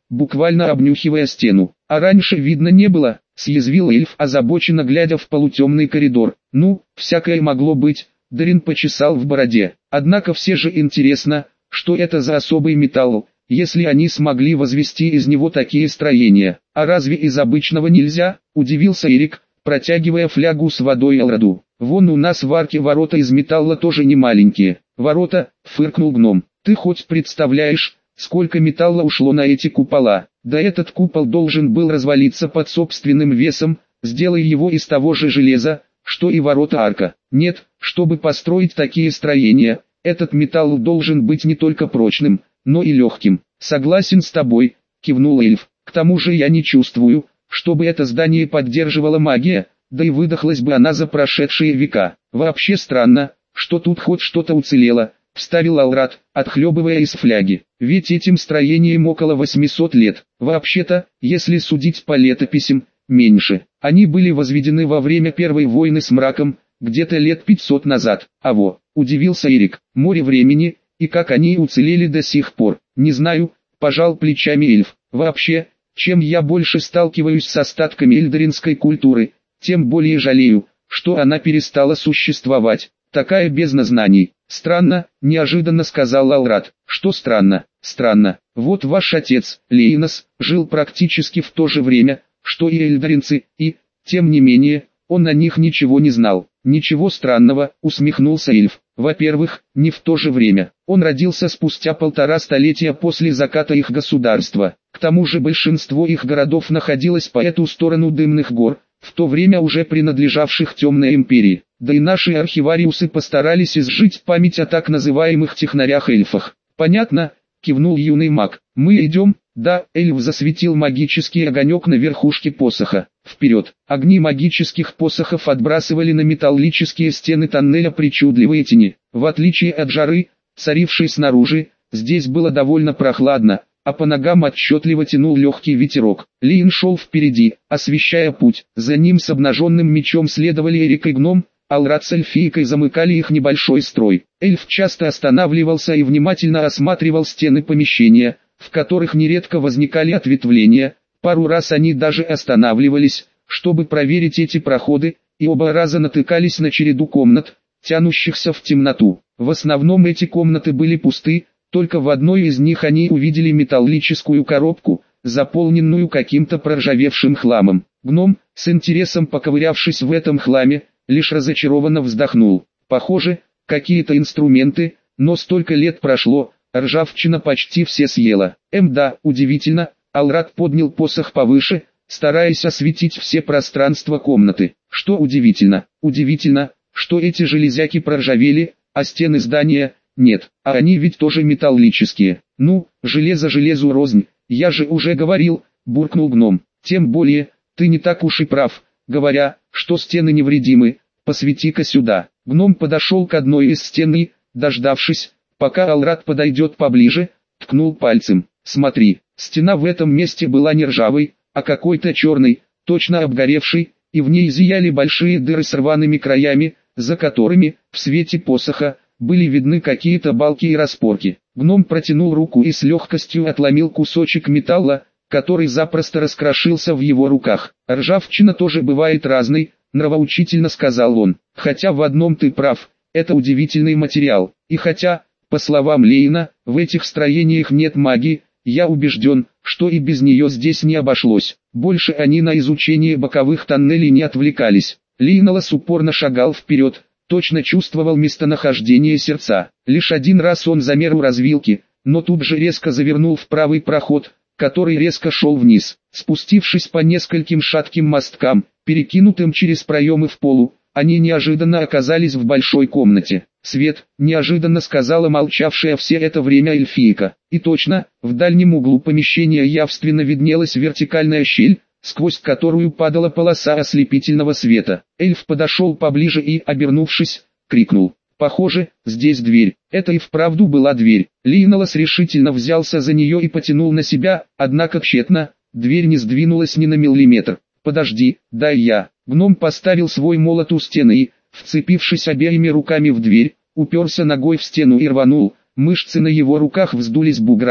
Speaker 1: буквально обнюхивая стену. «А раньше видно не было», — съязвил эльф, озабоченно глядя в полутемный коридор. «Ну, всякое могло быть», — Дарин почесал в бороде. «Однако все же интересно, что это за особый металл, если они смогли возвести из него такие строения. А разве из обычного нельзя?» — удивился Эрик, протягивая флягу с водой Элроду. «Вон у нас в арке ворота из металла тоже не маленькие». «Ворота», — фыркнул гном. «Ты хоть представляешь, сколько металла ушло на эти купола? Да этот купол должен был развалиться под собственным весом, сделай его из того же железа, что и ворота арка. Нет, чтобы построить такие строения, этот металл должен быть не только прочным, но и легким». «Согласен с тобой», — кивнул эльф. «К тому же я не чувствую, чтобы это здание поддерживала магия, да и выдохлась бы она за прошедшие века. Вообще странно, что тут хоть что-то уцелело», — вставил Алрат, отхлебывая из фляги. «Ведь этим строениям около 800 лет. Вообще-то, если судить по летописям, меньше. Они были возведены во время Первой войны с мраком, где-то лет 500 назад. Удивился Эрик. Море времени, и как они уцелели до сих пор. Не знаю, пожал плечами эльф. Вообще, чем я больше сталкиваюсь с остатками эльдаринской культуры, тем более жалею, что она перестала существовать. Такая бездна знаний. Странно, неожиданно сказал Алрат. Что странно? Странно. Вот ваш отец, Лейнос, жил практически в то же время, что и эльдаринцы, и, тем не менее, он о них ничего не знал. Ничего странного, усмехнулся эльф. Во-первых, не в то же время. Он родился спустя 1,5 столетия после заката их государства. К тому же большинство их городов находилось по эту сторону Дымных гор, в то время уже принадлежавших Темной империи. Да и наши архивариусы постарались изжить память о так называемых технарях-эльфах. «Понятно», — кивнул юный маг. «Мы идем?» «Да», — эльф засветил магический огонек на верхушке посоха. «Вперед!» Огни магических посохов отбрасывали на металлические стены тоннеля причудливые тени. В отличие от жары, царившей снаружи, здесь было довольно прохладно, а по ногам отчетливо тянул легкий ветерок. Лиин шел впереди, освещая путь. За ним с обнаженным мечом следовали Эрик и гном, Алрат с эльфийкой замыкали их небольшой строй. Эльф часто останавливался и внимательно осматривал стены помещения, в которых нередко возникали ответвления. Пару раз они даже останавливались, чтобы проверить эти проходы, и оба раза натыкались на череду комнат, тянущихся в темноту. В основном эти комнаты были пусты, только в одной из них они увидели металлическую коробку, заполненную каким-то проржавевшим хламом. Гном, с интересом поковырявшись в этом хламе, лишь разочарованно вздохнул. Похоже, какие-то инструменты, но столько лет прошло, ржавчина почти все съела. Да, удивительно, Алрат поднял посох повыше, стараясь осветить все пространства комнаты. Что удивительно? Удивительно, что эти железяки проржавели, а стены здания нет, а они ведь тоже металлические. Ну, железо железу рознь, я же уже говорил, буркнул гном. Тем более, ты не так уж и прав, говоря, что стены невредимы, посвети-ка сюда. Гном подошел к одной из стен и, дождавшись, пока Алрат подойдет поближе, ткнул пальцем. Смотри, стена в этом месте была не ржавой, а какой-то черной, точно обгоревшей, и в ней зияли большие дыры с рваными краями, за которыми, в свете посоха, были видны какие-то балки и распорки. Гном протянул руку и с легкостью отломил кусочек металла, который запросто раскрошился в его руках. «Ржавчина тоже бывает разной», — нравоучительно сказал он. «Хотя в одном ты прав, это удивительный материал. И хотя, по словам Лейна, в этих строениях нет магии, я убежден, что и без нее здесь не обошлось». Больше они на изучение боковых тоннелей не отвлекались. Лейнолос упорно шагал вперед, точно чувствовал местонахождение сердца. Лишь один раз он замер у развилки, но тут же резко завернул в правый проход, который резко шел вниз. Спустившись по нескольким шатким мосткам, перекинутым через проемы в полу, они неожиданно оказались в большой комнате. «Свет», — неожиданно сказала молчавшая все это время эльфийка. И точно, в дальнем углу помещения явственно виднелась вертикальная щель, сквозь которую падала полоса ослепительного света. Эльф подошел поближе и, обернувшись, крикнул. «Похоже, здесь дверь». Это и вправду была дверь. Лейнолос решительно взялся за нее и потянул на себя, однако тщетно, дверь не сдвинулась ни на миллиметр. «Подожди, дай я». Гном поставил свой молот у стены и, вцепившись обеими руками в дверь, уперся ногой в стену и рванул. Мышцы на его руках вздулись буграми,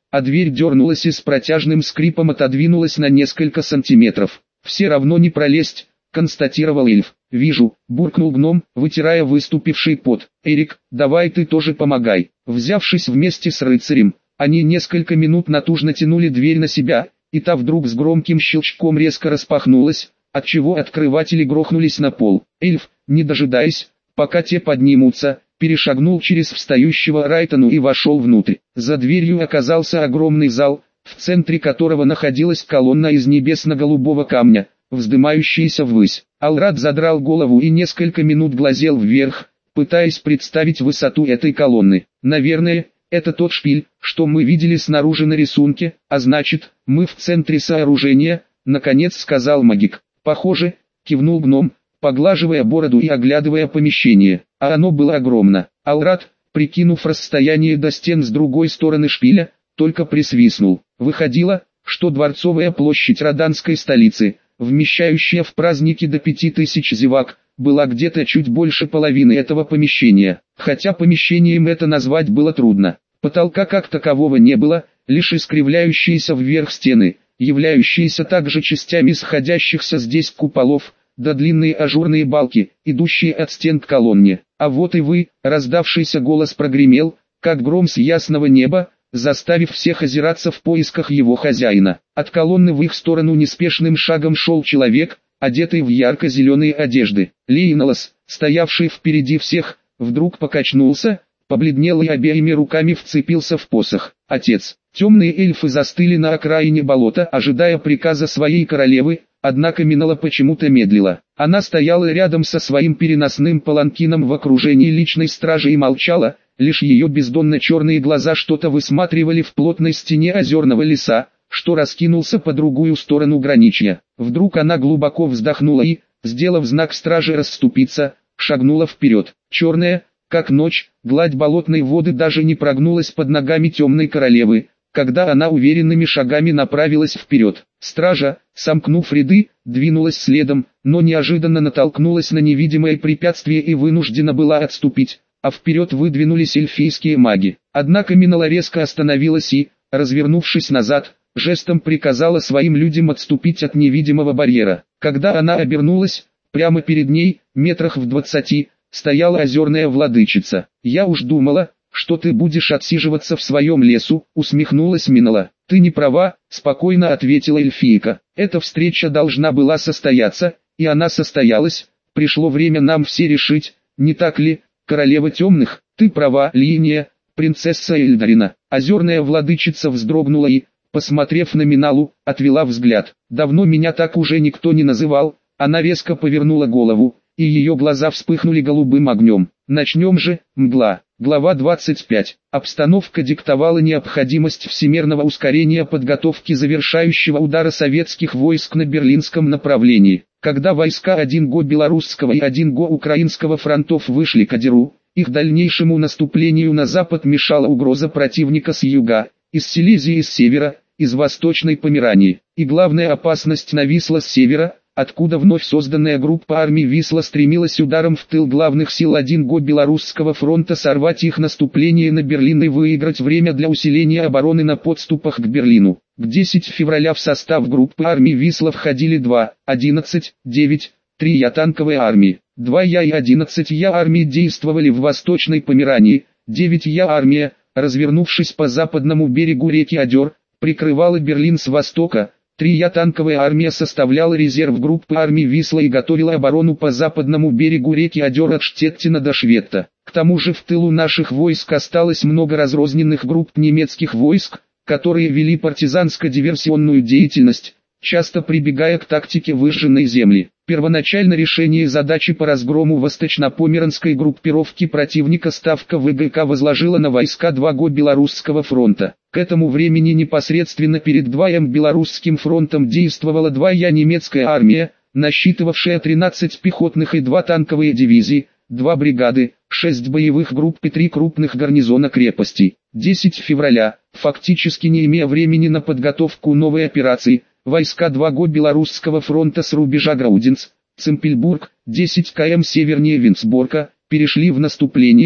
Speaker 1: а дверь дернулась и с протяжным скрипом отодвинулась на несколько сантиметров. «Все равно не пролезть», — констатировал эльф. «Вижу», — буркнул гном, вытирая выступивший пот. «Эрик, давай ты тоже помогай». Взявшись вместе с рыцарем, они несколько минут натужно тянули дверь на себя, и та вдруг с громким щелчком резко распахнулась, отчего открыватели грохнулись на пол. Эльф, не дожидаясь, пока те поднимутся, перешагнул через встающего Райтону и вошел внутрь. За дверью оказался огромный зал, в центре которого находилась колонна из небесно-голубого камня, вздымающаяся ввысь. Алрад задрал голову и несколько минут глазел вверх, пытаясь представить высоту этой колонны. «Наверное, это тот шпиль, что мы видели снаружи на рисунке, а значит, мы в центре сооружения», — наконец сказал магик. «Похоже», — кивнул гном, поглаживая бороду и оглядывая помещение. А оно было огромно. Алрад, прикинув расстояние до стен с другой стороны шпиля, только присвистнул. Выходило, что дворцовая площадь роданской столицы, вмещающая в праздники до 5000 зевак, была где-то чуть больше половины этого помещения. Хотя помещением это назвать было трудно. Потолка как такового не было, лишь искривляющиеся вверх стены, являющиеся также частями сходящихся здесь куполов, да длинные ажурные балки, идущие от стен к колонне. «А вот и вы», — раздавшийся голос прогремел, как гром с ясного неба, заставив всех озираться в поисках его хозяина. От колонны в их сторону неспешным шагом шел человек, одетый в ярко-зеленые одежды. Лейнолос, стоявший впереди всех, вдруг покачнулся, побледнел и обеими руками вцепился в посох. «Отец!» Темные эльфы застыли на окраине болота, ожидая приказа своей королевы, однако Минала почему-то медлила. Она стояла рядом со своим переносным паланкином в окружении личной стражи и молчала, лишь ее бездонно-черные глаза что-то высматривали в плотной стене озерного леса, что раскинулся по другую сторону граничья. Вдруг она глубоко вздохнула и, сделав знак страже расступиться, шагнула вперед. Черная, как ночь, гладь болотной воды даже не прогнулась под ногами темной королевы, когда она уверенными шагами направилась вперед. Стража, сомкнув ряды, двинулась следом, но неожиданно натолкнулась на невидимое препятствие и вынуждена была отступить, а вперед выдвинулись эльфийские маги. Однако Минала резко остановилась и, развернувшись назад, жестом приказала своим людям отступить от невидимого барьера. Когда она обернулась, прямо перед ней, метрах в 20, стояла озерная владычица. «Я уж думала, что ты будешь отсиживаться в своем лесу», — усмехнулась Минала. «Ты не права», — спокойно ответила эльфийка. «Эта встреча должна была состояться, и она состоялась. Пришло время нам все решить, не так ли, королева темных?» «Ты права, Линия, принцесса Эльдарина». Озерная владычица вздрогнула и, посмотрев на Миналу, отвела взгляд. «Давно меня так уже никто не называл». Она резко повернула голову, и ее глаза вспыхнули голубым огнем. «Начнем же, мгла». Глава 25. Обстановка диктовала необходимость всемирного ускорения подготовки завершающего удара советских войск на берлинском направлении. Когда войска 1ГО белорусского и 1ГО украинского фронтов вышли к Одеру, их дальнейшему наступлению на запад мешала угроза противника с юга, из Силезии и с севера, из Восточной Померании. И главная опасность нависла с севера, откуда вновь созданная группа армий Висла стремилась ударом в тыл главных сил 1ГО Белорусского фронта сорвать их наступление на Берлин и выиграть время для усиления обороны на подступах к Берлину. К 10 февраля в состав группы армий Висла входили 2, 11, 9, 3 Я-танковые армии. 2 Я и 11 Я армии действовали в Восточной Померании, 9 Я армия, развернувшись по западному берегу реки Одер, прикрывала Берлин с востока. 3 Я-танковая армия составляла резерв группы армий Висла и готовила оборону по западному берегу реки Одер от Штеттина до Шветта. К тому же в тылу наших войск осталось много разрозненных групп немецких войск, которые вели партизанско-диверсионную деятельность, часто прибегая к тактике выжженной земли. Первоначально решение задачи по разгрому восточно-померанской группировки противника Ставка ВГК возложила на войска 2ГО Белорусского фронта. К этому времени непосредственно перед 2М Белорусским фронтом действовала 2 Я немецкая армия, насчитывавшая 13 пехотных и 2 танковые дивизии, 2 бригады, 6 боевых групп и 3 крупных гарнизона крепостей. 10 февраля, фактически не имея времени на подготовку новой операции, войска 2ГО Белорусского фронта с рубежа Граудинц, Цимпельбург, 10 км севернее Винсборка, перешли в наступление,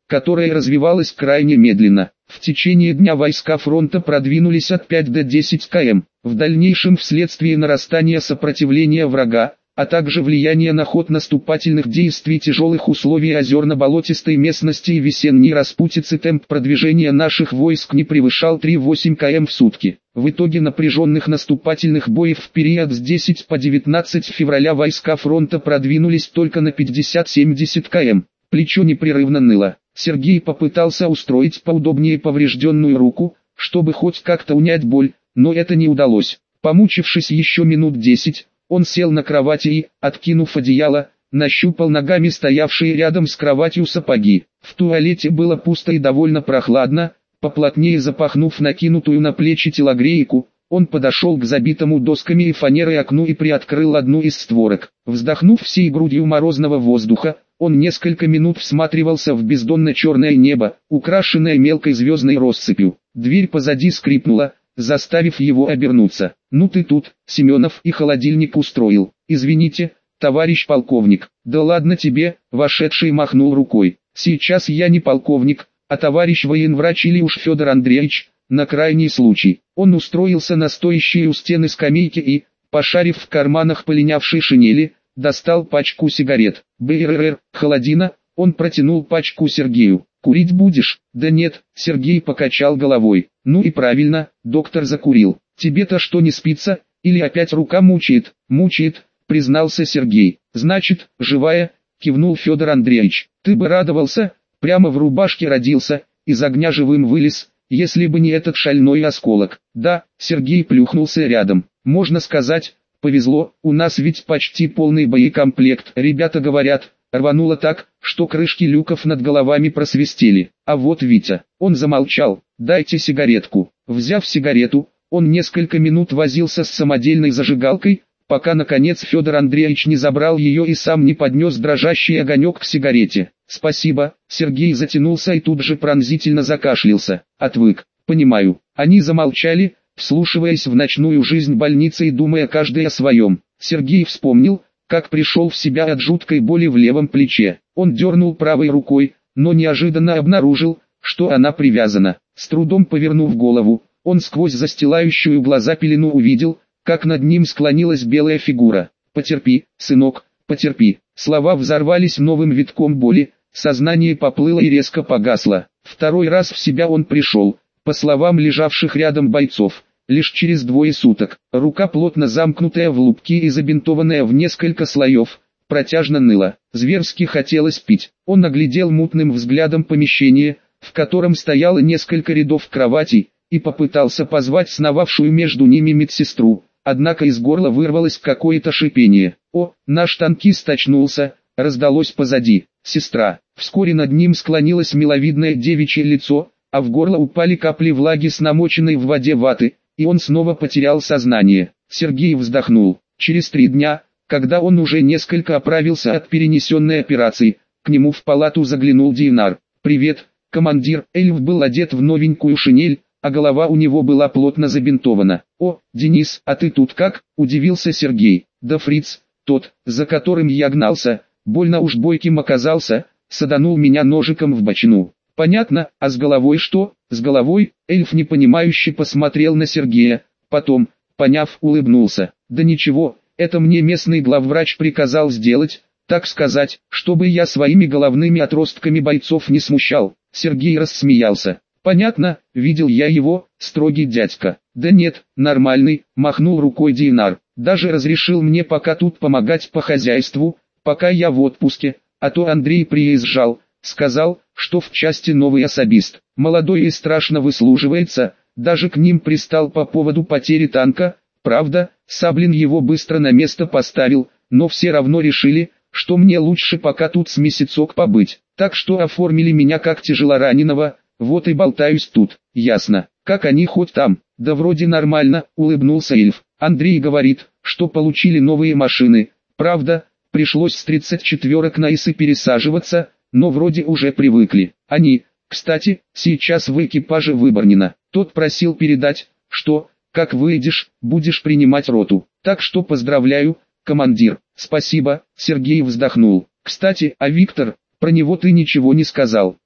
Speaker 1: которая развивалась крайне медленно. В течение дня войска фронта продвинулись от 5 до 10 км. В дальнейшем вследствие нарастания сопротивления врага, а также влияния на ход наступательных действий тяжелых условий озерно-болотистой местности и весенней распутицы, темп продвижения наших войск не превышал 3,8 км в сутки. В итоге напряженных наступательных боев в период с 10 по 19 февраля войска фронта продвинулись только на 50-70 км. Плечо непрерывно ныло. Сергей попытался устроить поудобнее поврежденную руку, чтобы хоть как-то унять боль, но это не удалось. Помучившись еще минут 10, он сел на кровати и, откинув одеяло, нащупал ногами стоявшие рядом с кроватью сапоги. В туалете было пусто и довольно прохладно. Поплотнее запахнув накинутую на плечи телогрейку, он подошел к забитому досками и фанерой окну и приоткрыл одну из створок. Вздохнув всей грудью морозного воздуха, он несколько минут всматривался в бездонно-черное небо, украшенное мелкой звездной россыпью. Дверь позади скрипнула, заставив его обернуться. «Ну ты тут, Семенов, и холодильник устроил. Извините, товарищ полковник». «Да ладно тебе», вошедший махнул рукой. «Сейчас я не полковник, а товарищ военврач или уж Федор Андреевич, на крайний случай». Он устроился на стоящей у стены скамейке и, пошарив в карманах полинявшей шинели, достал пачку сигарет. «БРР, холодина», он протянул пачку Сергею. «Курить будешь?» «Да нет», Сергей покачал головой. «Ну и правильно», доктор закурил. «Тебе-то что, не спится, или опять рука мучает?» «Мучает», признался Сергей. «Значит, живая», кивнул Федор Андреевич. «Ты бы радовался, прямо в рубашке родился, из огня живым вылез, если бы не этот шальной осколок». «Да», Сергей плюхнулся рядом. «Можно сказать, повезло, у нас ведь почти полный боекомплект. Ребята говорят, рвануло так, что крышки люков над головами просвистели. А вот Витя». Он замолчал. «Дайте сигаретку». Взяв сигарету, он несколько минут возился с самодельной зажигалкой, пока наконец Федор Андреевич не забрал ее и сам не поднес дрожащий огонек к сигарете. «Спасибо», Сергей затянулся и тут же пронзительно закашлялся. «Отвык». «Понимаю». Они замолчали, вслушиваясь в ночную жизнь больницы и думая каждый о своем. Сергей вспомнил, как пришел в себя от жуткой боли в левом плече. Он дернул правой рукой, но неожиданно обнаружил, что она привязана. С трудом повернув голову, он сквозь застилающую глаза пелену увидел, как над ним склонилась белая фигура. «Потерпи, сынок, потерпи». Слова взорвались новым витком боли, сознание поплыло и резко погасло. Второй раз в себя он пришел, по словам лежавших рядом бойцов, лишь через 2 суток. Рука, плотно замкнутая в лупки и забинтованная в несколько слоев, протяжно ныла. Зверски хотелось пить. Он оглядел мутным взглядом помещение, в котором стояло несколько рядов кроватей, и попытался позвать сновавшую между ними медсестру, однако из горла вырвалось какое-то шипение. «О, наш танкист очнулся», раздалось позади. «Сестра». Вскоре над ним склонилось миловидное девичье лицо, а в горло упали капли влаги с намоченной в воде ваты, и он снова потерял сознание. Сергей вздохнул. Через 3 дня, когда он уже несколько оправился от перенесенной операции, к нему в палату заглянул Дейнар. «Привет, командир». Эльф был одет в новенькую шинель, а голова у него была плотно забинтована. «О, Денис, а ты тут как?» – удивился Сергей. «Да фриц, тот, за которым я гнался, больно уж бойким оказался, саданул меня ножиком в бочину». «Понятно, а с головой что?» «С головой?» Эльф непонимающе посмотрел на Сергея, потом, поняв, улыбнулся. «Да ничего, это мне местный главврач приказал сделать, так сказать, чтобы я своими головными отростками бойцов не смущал». Сергей рассмеялся. «Понятно, видел я его, строгий дядька». «Да нет, нормальный», махнул рукой Дейнар. «Даже разрешил мне пока тут помогать по хозяйству, пока я в отпуске, а то Андрей приезжал, сказал, что в части новый особист. Молодой и страшно выслуживается, даже к ним пристал по поводу потери танка. Правда, Саблин его быстро на место поставил, но все равно решили, что мне лучше пока тут с месяцок побыть. Так что оформили меня как тяжелораненого, вот и болтаюсь тут». «Ясно. Как они хоть там?» «Да вроде нормально», улыбнулся эльф. «Андрей говорит, что получили новые машины. Правда, пришлось с 34-ок на ИСы пересаживаться, но вроде уже привыкли. Они, кстати, сейчас в экипаже Выборнина. Тот просил передать, что, как выйдешь, будешь принимать роту. Так что поздравляю, командир». «Спасибо», Сергей вздохнул. «Кстати, а Виктор, про него ты ничего не сказал».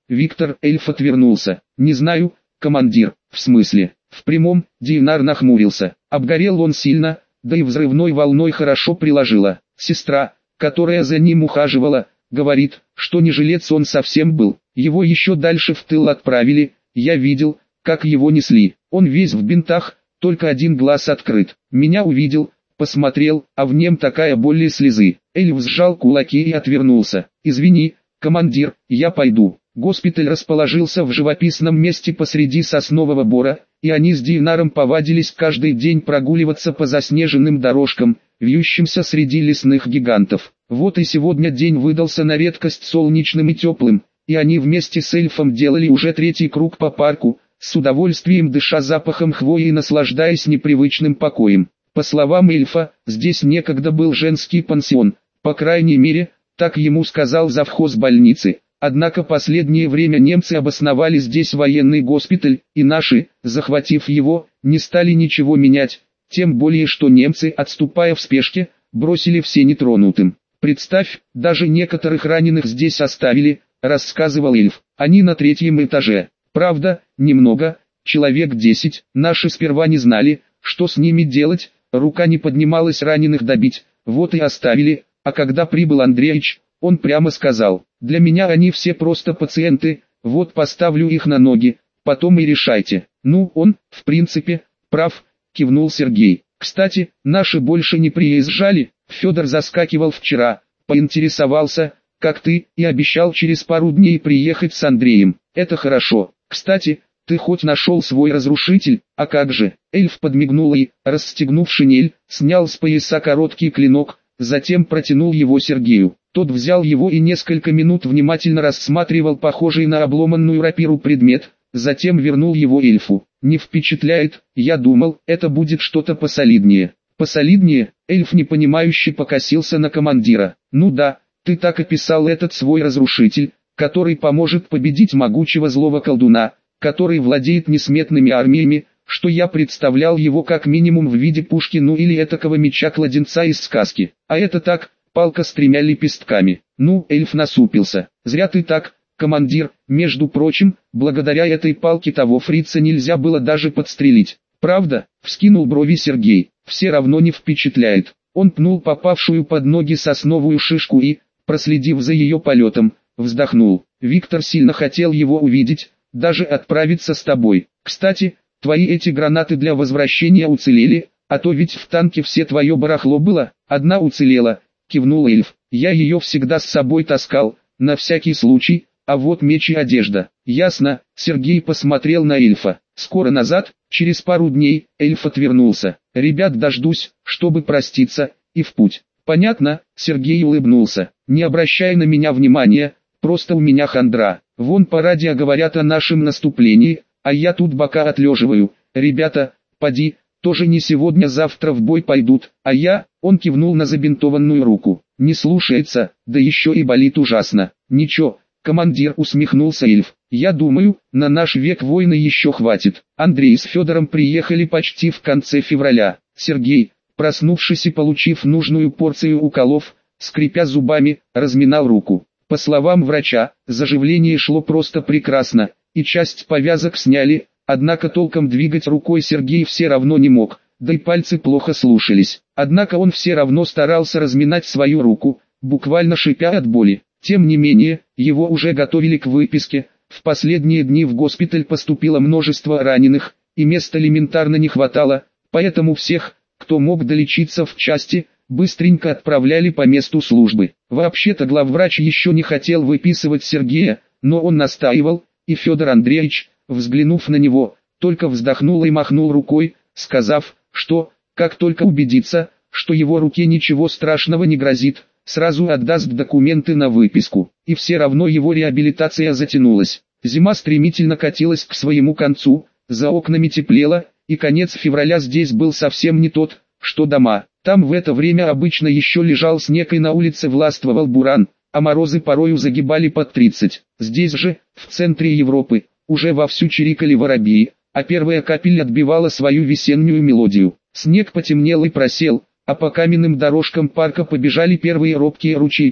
Speaker 1: Виктор, эльф отвернулся. Не знаю, командир, в смысле, в прямом, Динар нахмурился. Обгорел он сильно, да и взрывной волной хорошо приложила. Сестра, которая за ним ухаживала, говорит, что не жилец он совсем был. Его еще дальше в тыл отправили, я видел, как его несли. Он весь в бинтах, только один глаз открыт. Меня увидел, посмотрел, а в нем такая боль и слезы. Эльф сжал кулаки и отвернулся. «Извини, командир, я пойду». Госпиталь расположился в живописном месте посреди соснового бора, и они с Динаром повадились каждый день прогуливаться по заснеженным дорожкам, вьющимся среди лесных гигантов. Вот и сегодня день выдался на редкость солнечным и теплым, и они вместе с эльфом делали уже третий круг по парку, с удовольствием дыша запахом хвои и наслаждаясь непривычным покоем. По словам эльфа, здесь некогда был женский пансион, по крайней мере, так ему сказал завхоз больницы. Однако последнее время немцы обосновали здесь военный госпиталь, и наши, захватив его, не стали ничего менять, тем более что немцы, отступая в спешке, бросили все нетронутым. «Представь, даже некоторых раненых здесь оставили», — рассказывал эльф. «Они на третьем этаже. Правда, немного, человек 10, наши сперва не знали, что с ними делать, рука не поднималась раненых добить, вот и оставили, а когда прибыл Андреич, он прямо сказал: для меня они все просто пациенты, вот поставлю их на ноги, потом и решайте». «Ну, он, в принципе, прав», — кивнул Сергей. «Кстати, наши больше не приезжали, Федор заскакивал вчера, поинтересовался, как ты, и обещал через пару дней приехать с Андреем. Это хорошо. Кстати, ты хоть нашел свой разрушитель?» «А как же?» Эльф подмигнул и, расстегнув шинель, снял с пояса короткий клинок, затем протянул его Сергею. Тот взял его и несколько минут внимательно рассматривал похожий на обломанную рапиру предмет, затем вернул его эльфу. «Не впечатляет, я думал, это будет что-то посолиднее». «Посолиднее?» Эльф непонимающе покосился на командира. «Ну да, ты так описал этот свой разрушитель, который поможет победить могучего злого колдуна, который владеет несметными армиями, что я представлял его как минимум в виде пушки, ну или этакого меча-кладенца из сказки. А это так, палка с 3 лепестками». «Ну», эльф насупился. «Зря ты так, командир, между прочим, благодаря этой палке того фрица нельзя было даже подстрелить». «Правда?» — вскинул брови Сергей. «Все равно не впечатляет». Он пнул попавшую под ноги сосновую шишку и, проследив за ее полетом, вздохнул. «Виктор сильно хотел его увидеть, даже отправиться с тобой. Кстати, твои эти гранаты для возвращения уцелели, а то ведь в танке все твое барахло было». «Одна уцелела», — кивнул эльф. «Я ее всегда с собой таскал, на всякий случай, а вот меч и одежда». «Ясно», — Сергей посмотрел на эльфа. «Скоро назад, через пару дней», — эльф отвернулся. «Ребят дождусь, чтобы проститься, и в путь». «Понятно», — Сергей улыбнулся. «Не обращай на меня внимания, просто у меня хандра. Вон по радио говорят о нашем наступлении, а я тут бока отлеживаю. Ребята, поди, тоже не сегодня-завтра в бой пойдут, а я...» Он кивнул на забинтованную руку. «Не слушается, да еще и болит ужасно». «Ничего, командир», — усмехнулся эльф. «Я думаю, на наш век войны еще хватит». Андрей с Федором приехали почти в конце февраля. Сергей, проснувшись и получив нужную порцию уколов, скрипя зубами, разминал руку. По словам врача, заживление шло просто прекрасно, и часть повязок сняли, однако толком двигать рукой Сергей все равно не мог, да и пальцы плохо слушались. Однако он все равно старался разминать свою руку, буквально шипя от боли. Тем не менее, его уже готовили к выписке. В последние дни в госпиталь поступило множество раненых, и места элементарно не хватало, поэтому всех, кто мог долечиться в части, быстренько отправляли по месту службы. Вообще-то главврач еще не хотел выписывать Сергея, но он настаивал, и Федор Андреевич, взглянув на него, только вздохнул и махнул рукой, сказав, что, как только убедится, что его руке ничего страшного не грозит, сразу отдаст документы на выписку. И все равно его реабилитация затянулась. Зима стремительно катилась к своему концу, за окнами теплело, и конец февраля здесь был совсем не тот, что дома. Там в это время обычно еще лежал снег и на улице властвовал буран, а морозы порою загибали под 30. Здесь же, в центре Европы, уже вовсю чирикали воробьи, а первая капель отбивала свою весеннюю мелодию. Снег потемнел и просел, а по каменным дорожкам парка побежали первые робкие ручейки.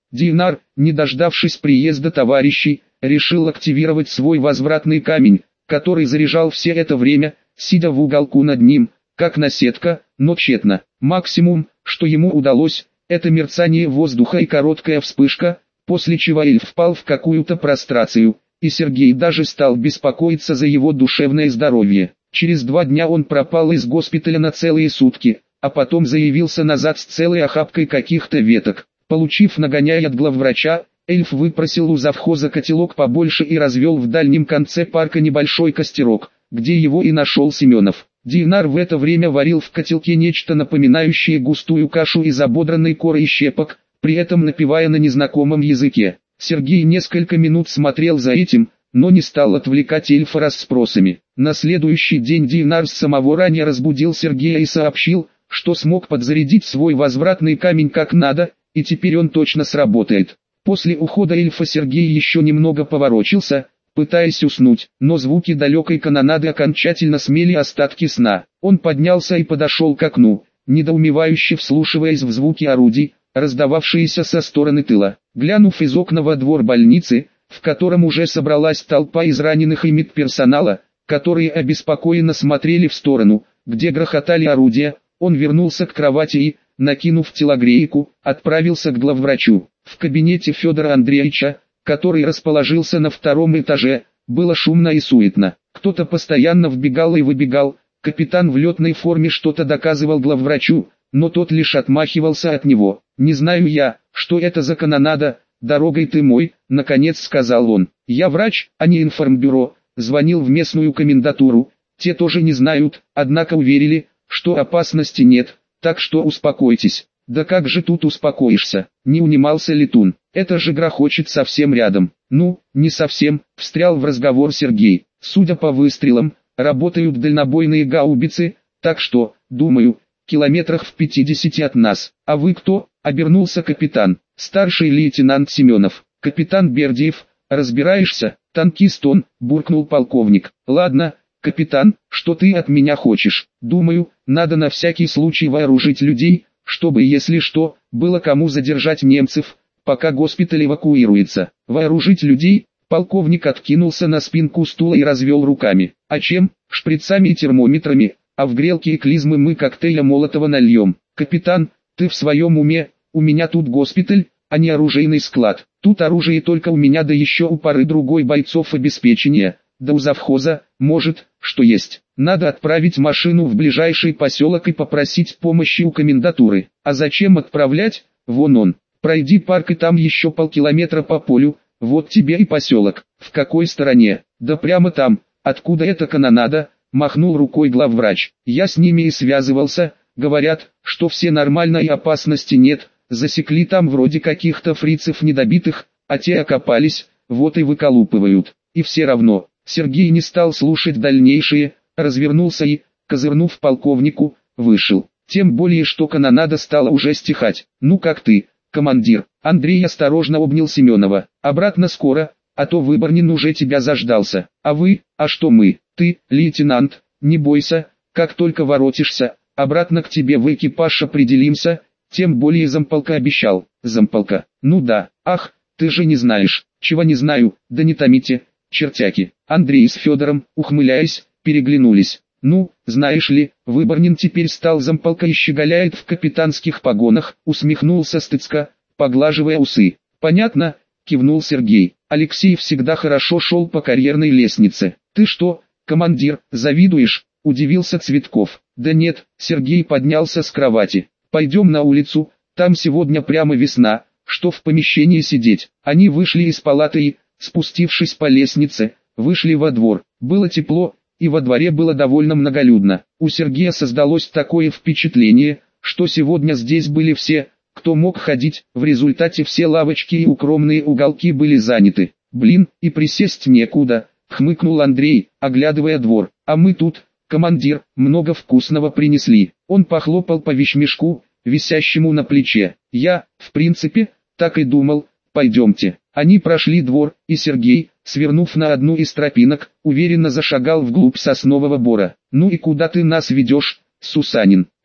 Speaker 1: Динар, не дождавшись приезда товарищей, решил активировать свой возвратный камень, который заряжал все это время, сидя в уголку над ним, как наседка, но тщетно. Максимум, что ему удалось, это мерцание воздуха и короткая вспышка, после чего эльф впал в какую-то прострацию, и Сергей даже стал беспокоиться за его душевное здоровье. Через 2 дня он пропал из госпиталя на целые сутки, а потом заявился назад с целой охапкой каких-то веток. Получив нагоняй от главврача, эльф выпросил у завхоза котелок побольше и развел в дальнем конце парка небольшой костерок, где его и нашел Семенов. Динар в это время варил в котелке нечто напоминающее густую кашу из ободранной коры и щепок, при этом напевая на незнакомом языке. Сергей несколько минут смотрел за этим, но не стал отвлекать эльфа расспросами. На следующий день Динар с самого ранее разбудил Сергея и сообщил, что смог подзарядить свой возвратный камень как надо, и теперь он точно сработает. После ухода эльфа Сергей еще немного поворочился, пытаясь уснуть, но звуки далекой канонады окончательно смели остатки сна. Он поднялся и подошел к окну, недоумевающе вслушиваясь в звуки орудий, раздававшиеся со стороны тыла. Глянув из окна во двор больницы, в котором уже собралась толпа из раненых и медперсонала, которые обеспокоенно смотрели в сторону, где грохотали орудия, он вернулся к кровати и, накинув телогрейку, отправился к главврачу. В кабинете Федора Андреевича, который расположился на 2-м этаже, было шумно и суетно. Кто-то постоянно вбегал и выбегал, капитан в летной форме что-то доказывал главврачу, но тот лишь отмахивался от него. «Не знаю я, что это за канонада, дорогой ты мой», — наконец сказал он. «Я врач, а не информбюро», звонил в местную комендатуру, те тоже не знают, однако уверили, что опасности нет, так что успокойтесь. «Да как же тут успокоишься?» — не унимался Летун. «Это же грохочет совсем рядом». «Ну, не совсем», — встрял в разговор Сергей. «Судя по выстрелам, работают дальнобойные гаубицы, так что, думаю, километрах в 50 от нас». «А вы кто?» — обернулся капитан. «Старший лейтенант Семенов». «Капитан Бердиев, разбираешься?» «Танкист он», — буркнул полковник. «Ладно, капитан, что ты от меня хочешь?» «Думаю, надо на всякий случай вооружить людей, чтобы, если что, было кому задержать немцев, пока госпиталь эвакуируется». «Вооружить людей?» Полковник откинулся на спинку стула и развел руками. «А чем? Шприцами и термометрами, а в грелки и клизмы мы коктейля Молотова нальем». «Капитан, ты в своем уме? У меня тут госпиталь, а не оружейный склад. Тут оружие только у меня, да еще у пары другой бойцов обеспечения, да у завхоза, может, что есть. Надо отправить машину в ближайший поселок и попросить помощи у комендатуры. А зачем отправлять? Вон он. Пройди парк и там еще полкилометра по полю, вот тебе и поселок». «В какой стороне?» «Да прямо там. Откуда эта канонада?» Махнул рукой главврач. «Я с ними и связывался, говорят, что все нормально и опасности нет, засекли там вроде каких-то фрицев недобитых, а те окопались, вот и выколупывают. И все равно». Сергей не стал слушать дальнейшее, развернулся и, козырнув полковнику, вышел. Тем более, что канонада стала уже стихать. «Ну как ты, командир?» Андрей осторожно обнял Семенова. «Обратно скоро, а то Выборнин уже тебя заждался. А вы, а что мы? Ты, лейтенант, не бойся, как только воротишься, обратно к тебе в экипаж определимся, тем более замполка обещал». «Замполка? Ну да. Ах, ты же не знаешь». «Чего не знаю? Да не томите, чертяки». Андрей с Федором, ухмыляясь, переглянулись. «Ну, знаешь ли, Выборнин теперь стал замполка и щеголяет в капитанских погонах», усмехнулся Стыцко, поглаживая усы. «Понятно», кивнул Сергей. «Алексей всегда хорошо шел по карьерной лестнице». «Ты что, командир, завидуешь?» удивился Цветков. «Да нет», Сергей поднялся с кровати. «Пойдем на улицу, там сегодня прямо весна, что в помещении сидеть». Они вышли из палаты и, спустившись по лестнице, вышли во двор. Было тепло, и во дворе было довольно многолюдно. У Сергея создалось такое впечатление, что сегодня здесь были все, кто мог ходить, в результате все лавочки и укромные уголки были заняты. «Блин, и присесть некуда», хмыкнул Андрей, оглядывая двор. «А мы тут, командир, много вкусного принесли». Он похлопал по вещмешку, висящему на плече. «Я, в принципе, так и думал, пойдемте». Они прошли двор, и Сергей, свернув на одну из тропинок, уверенно зашагал вглубь соснового бора. «Ну и куда ты нас ведешь, Сусанин?»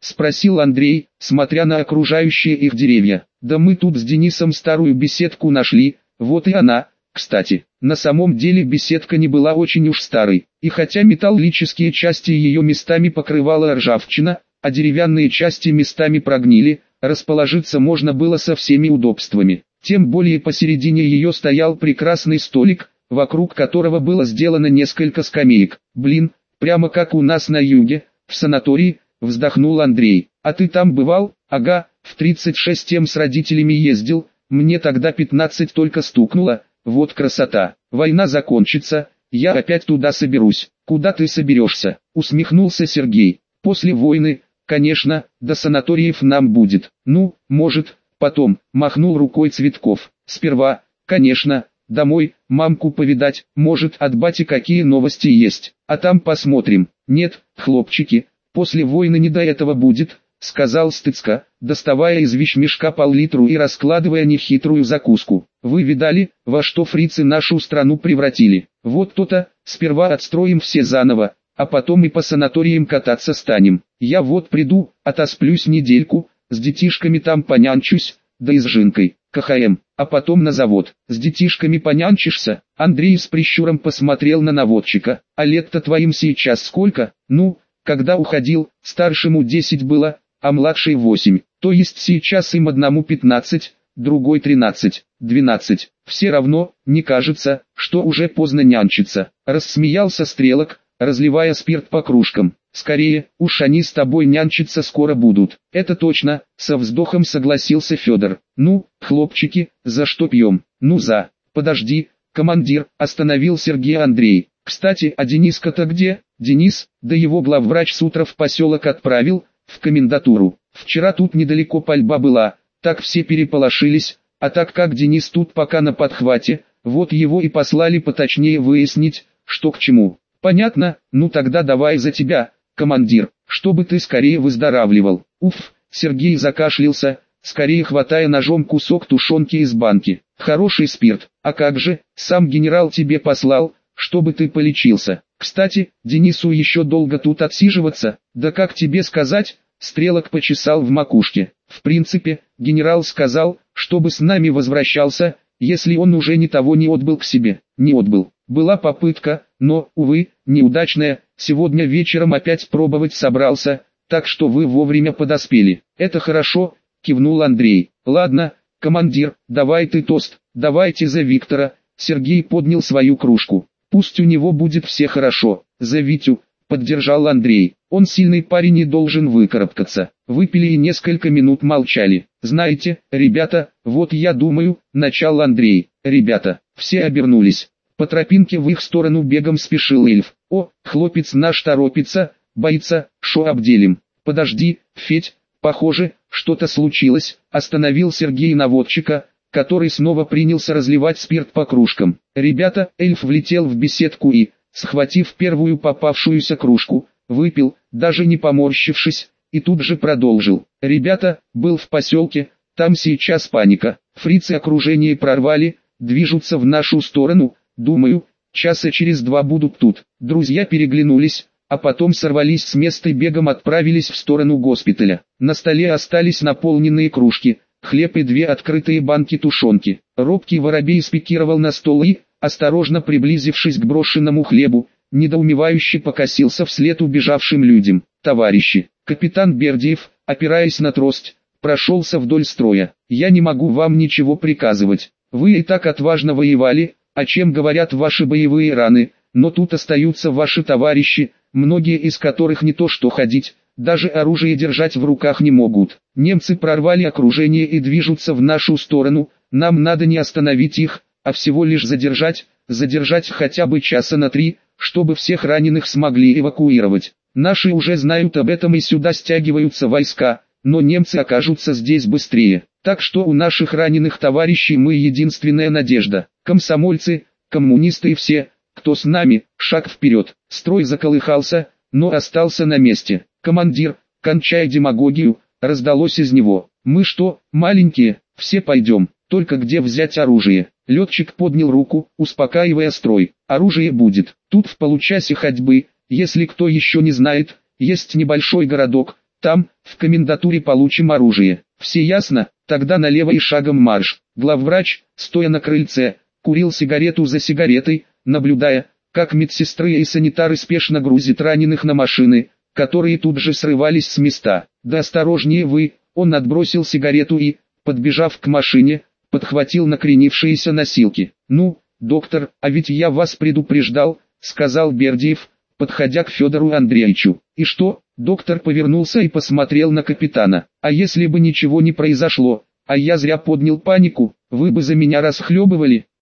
Speaker 1: спросил Андрей, смотря на окружающие их деревья. Да мы тут с Денисом старую беседку нашли, вот и она. Кстати, на самом деле беседка не была очень уж старой, и хотя металлические части ее местами покрывала ржавчина, а деревянные части местами прогнили, расположиться можно было со всеми удобствами. Тем более посередине ее стоял прекрасный столик, вокруг которого было сделано несколько скамеек. Блин, прямо как у нас на юге, в санатории, вздохнул Андрей. А ты там бывал? Ага, в 36 тем с родителями ездил, мне тогда 15 только стукнуло. Вот красота. Война закончится, я опять туда соберусь. Куда ты соберешься? Усмехнулся Сергей. После войны, конечно, до санаториев нам будет. Ну, может, потом, махнул рукой Цветков. Сперва, конечно, домой, мамку повидать, может от бати какие новости есть. А там посмотрим. Нет, хлопчики, после войны не до этого будет, сказал Стыцко, доставая из вещмешка пол-литру и раскладывая нехитрую закуску. Вы видали, во что фрицы нашу страну превратили? Вот то-то, сперва отстроим все заново, а потом и по санаториям кататься станем. Я вот приду, отосплюсь недельку, с детишками там понянчусь, да и с Жинкой, КХМ, а потом на завод. С детишками понянчишься? Андрей с прищуром посмотрел на наводчика. А лет-то твоим сейчас сколько? Ну, когда уходил, старшему 10 было, а младшей 8, то есть сейчас им одному 15, другой 13, 12. Все равно, не кажется, что уже поздно нянчиться. Рассмеялся Стрелок, разливая спирт по кружкам. Скорее, уж они с тобой нянчиться скоро будут. Это точно, со вздохом согласился Федор. Ну, хлопчики, за что пьем? Ну за. Подожди, командир, остановил Сергей Андрей. Кстати, а Дениска-то где? Денис, да его главврач с утра в поселок отправил, в комендатуру. Вчера тут недалеко пальба была, так все переполошились, а так как Денис тут пока на подхвате, вот его и послали поточнее выяснить, что к чему. Понятно, ну тогда давай за тебя, командир, чтобы ты скорее выздоравливал. Уф, Сергей закашлялся, скорее хватая ножом кусок тушенки из банки. Хороший спирт, а как же, сам генерал тебе послал, чтобы ты полечился. Кстати, Денису еще долго тут отсиживаться, да как тебе сказать, Стрелок почесал в макушке. В принципе, генерал сказал, чтобы с нами возвращался, если он уже ни того не отбыл к себе. Не отбыл. Была попытка, но, увы, неудачная, сегодня вечером опять пробовать собрался, так что вы вовремя подоспели. Это хорошо, кивнул Андрей. Ладно, командир, давай ты тост, давайте за Виктора. Сергей поднял свою кружку. Пусть у него будет все хорошо. За Витю, поддержал Андрей. Он сильный парень и должен выкарабкаться. Выпили и несколько минут молчали. Знаете, ребята, вот я думаю, начал Андрей. Ребята, все обернулись. По тропинке в их сторону бегом спешил эльф. О, хлопец наш торопится, боится, шо обделим. Подожди, Федь, похоже, что-то случилось. Остановил Сергей наводчика, который снова принялся разливать спирт по кружкам. Ребята, эльф влетел в беседку и, схватив первую попавшуюся кружку, выпил, даже не поморщившись, и тут же продолжил. Ребята, был в поселке, там сейчас паника. Фрицы окружение прорвали, движутся в нашу сторону, думаю, часа через 2 будут тут. Друзья переглянулись, а потом сорвались с места и бегом отправились в сторону госпиталя. На столе остались наполненные кружки, хлеб и 2 открытые банки тушенки. Робкий воробей спикировал на стол и, осторожно приблизившись к брошенному хлебу, недоумевающе покосился вслед убежавшим людям. Товарищи, капитан Бердиев, опираясь на трость, прошелся вдоль строя. Я не могу вам ничего приказывать. Вы и так отважно воевали, о чем говорят ваши боевые раны, но тут остаются ваши товарищи, многие из которых не то что ходить, даже оружие держать в руках не могут. Немцы прорвали окружение и движутся в нашу сторону, нам надо не остановить их, а всего лишь задержать хотя бы часа на 3, чтобы всех раненых смогли эвакуировать. Наши уже знают об этом и сюда стягиваются войска, но немцы окажутся здесь быстрее. Так что у наших раненых товарищей мы единственная надежда. Комсомольцы, коммунисты и все, кто с нами, шаг вперед. Строй заколыхался, но остался на месте. Командир, кончай демагогию, раздалось из него. Мы что, маленькие, все пойдем, только где взять оружие? Летчик поднял руку, успокаивая строй. Оружие будет. Тут в получасе ходьбы, если кто еще не знает, есть небольшой городок, Там, в комендатуре получим оружие. Все ясно? Тогда налево и шагом марш. Главврач, стоя на крыльце, курил сигарету за сигаретой, наблюдая, как медсестры и санитары спешно грузят раненых на машины, которые тут же срывались с места. «Да осторожнее вы!» Он отбросил сигарету и, подбежав к машине, подхватил накренившиеся носилки. «Ну, доктор, а ведь я вас предупреждал», — сказал Бердиев, подходя к Федору Андреевичу. «И что?» Доктор повернулся и посмотрел на капитана. «А если бы ничего не произошло, а я зря поднял панику, вы бы за меня расхлебывали?»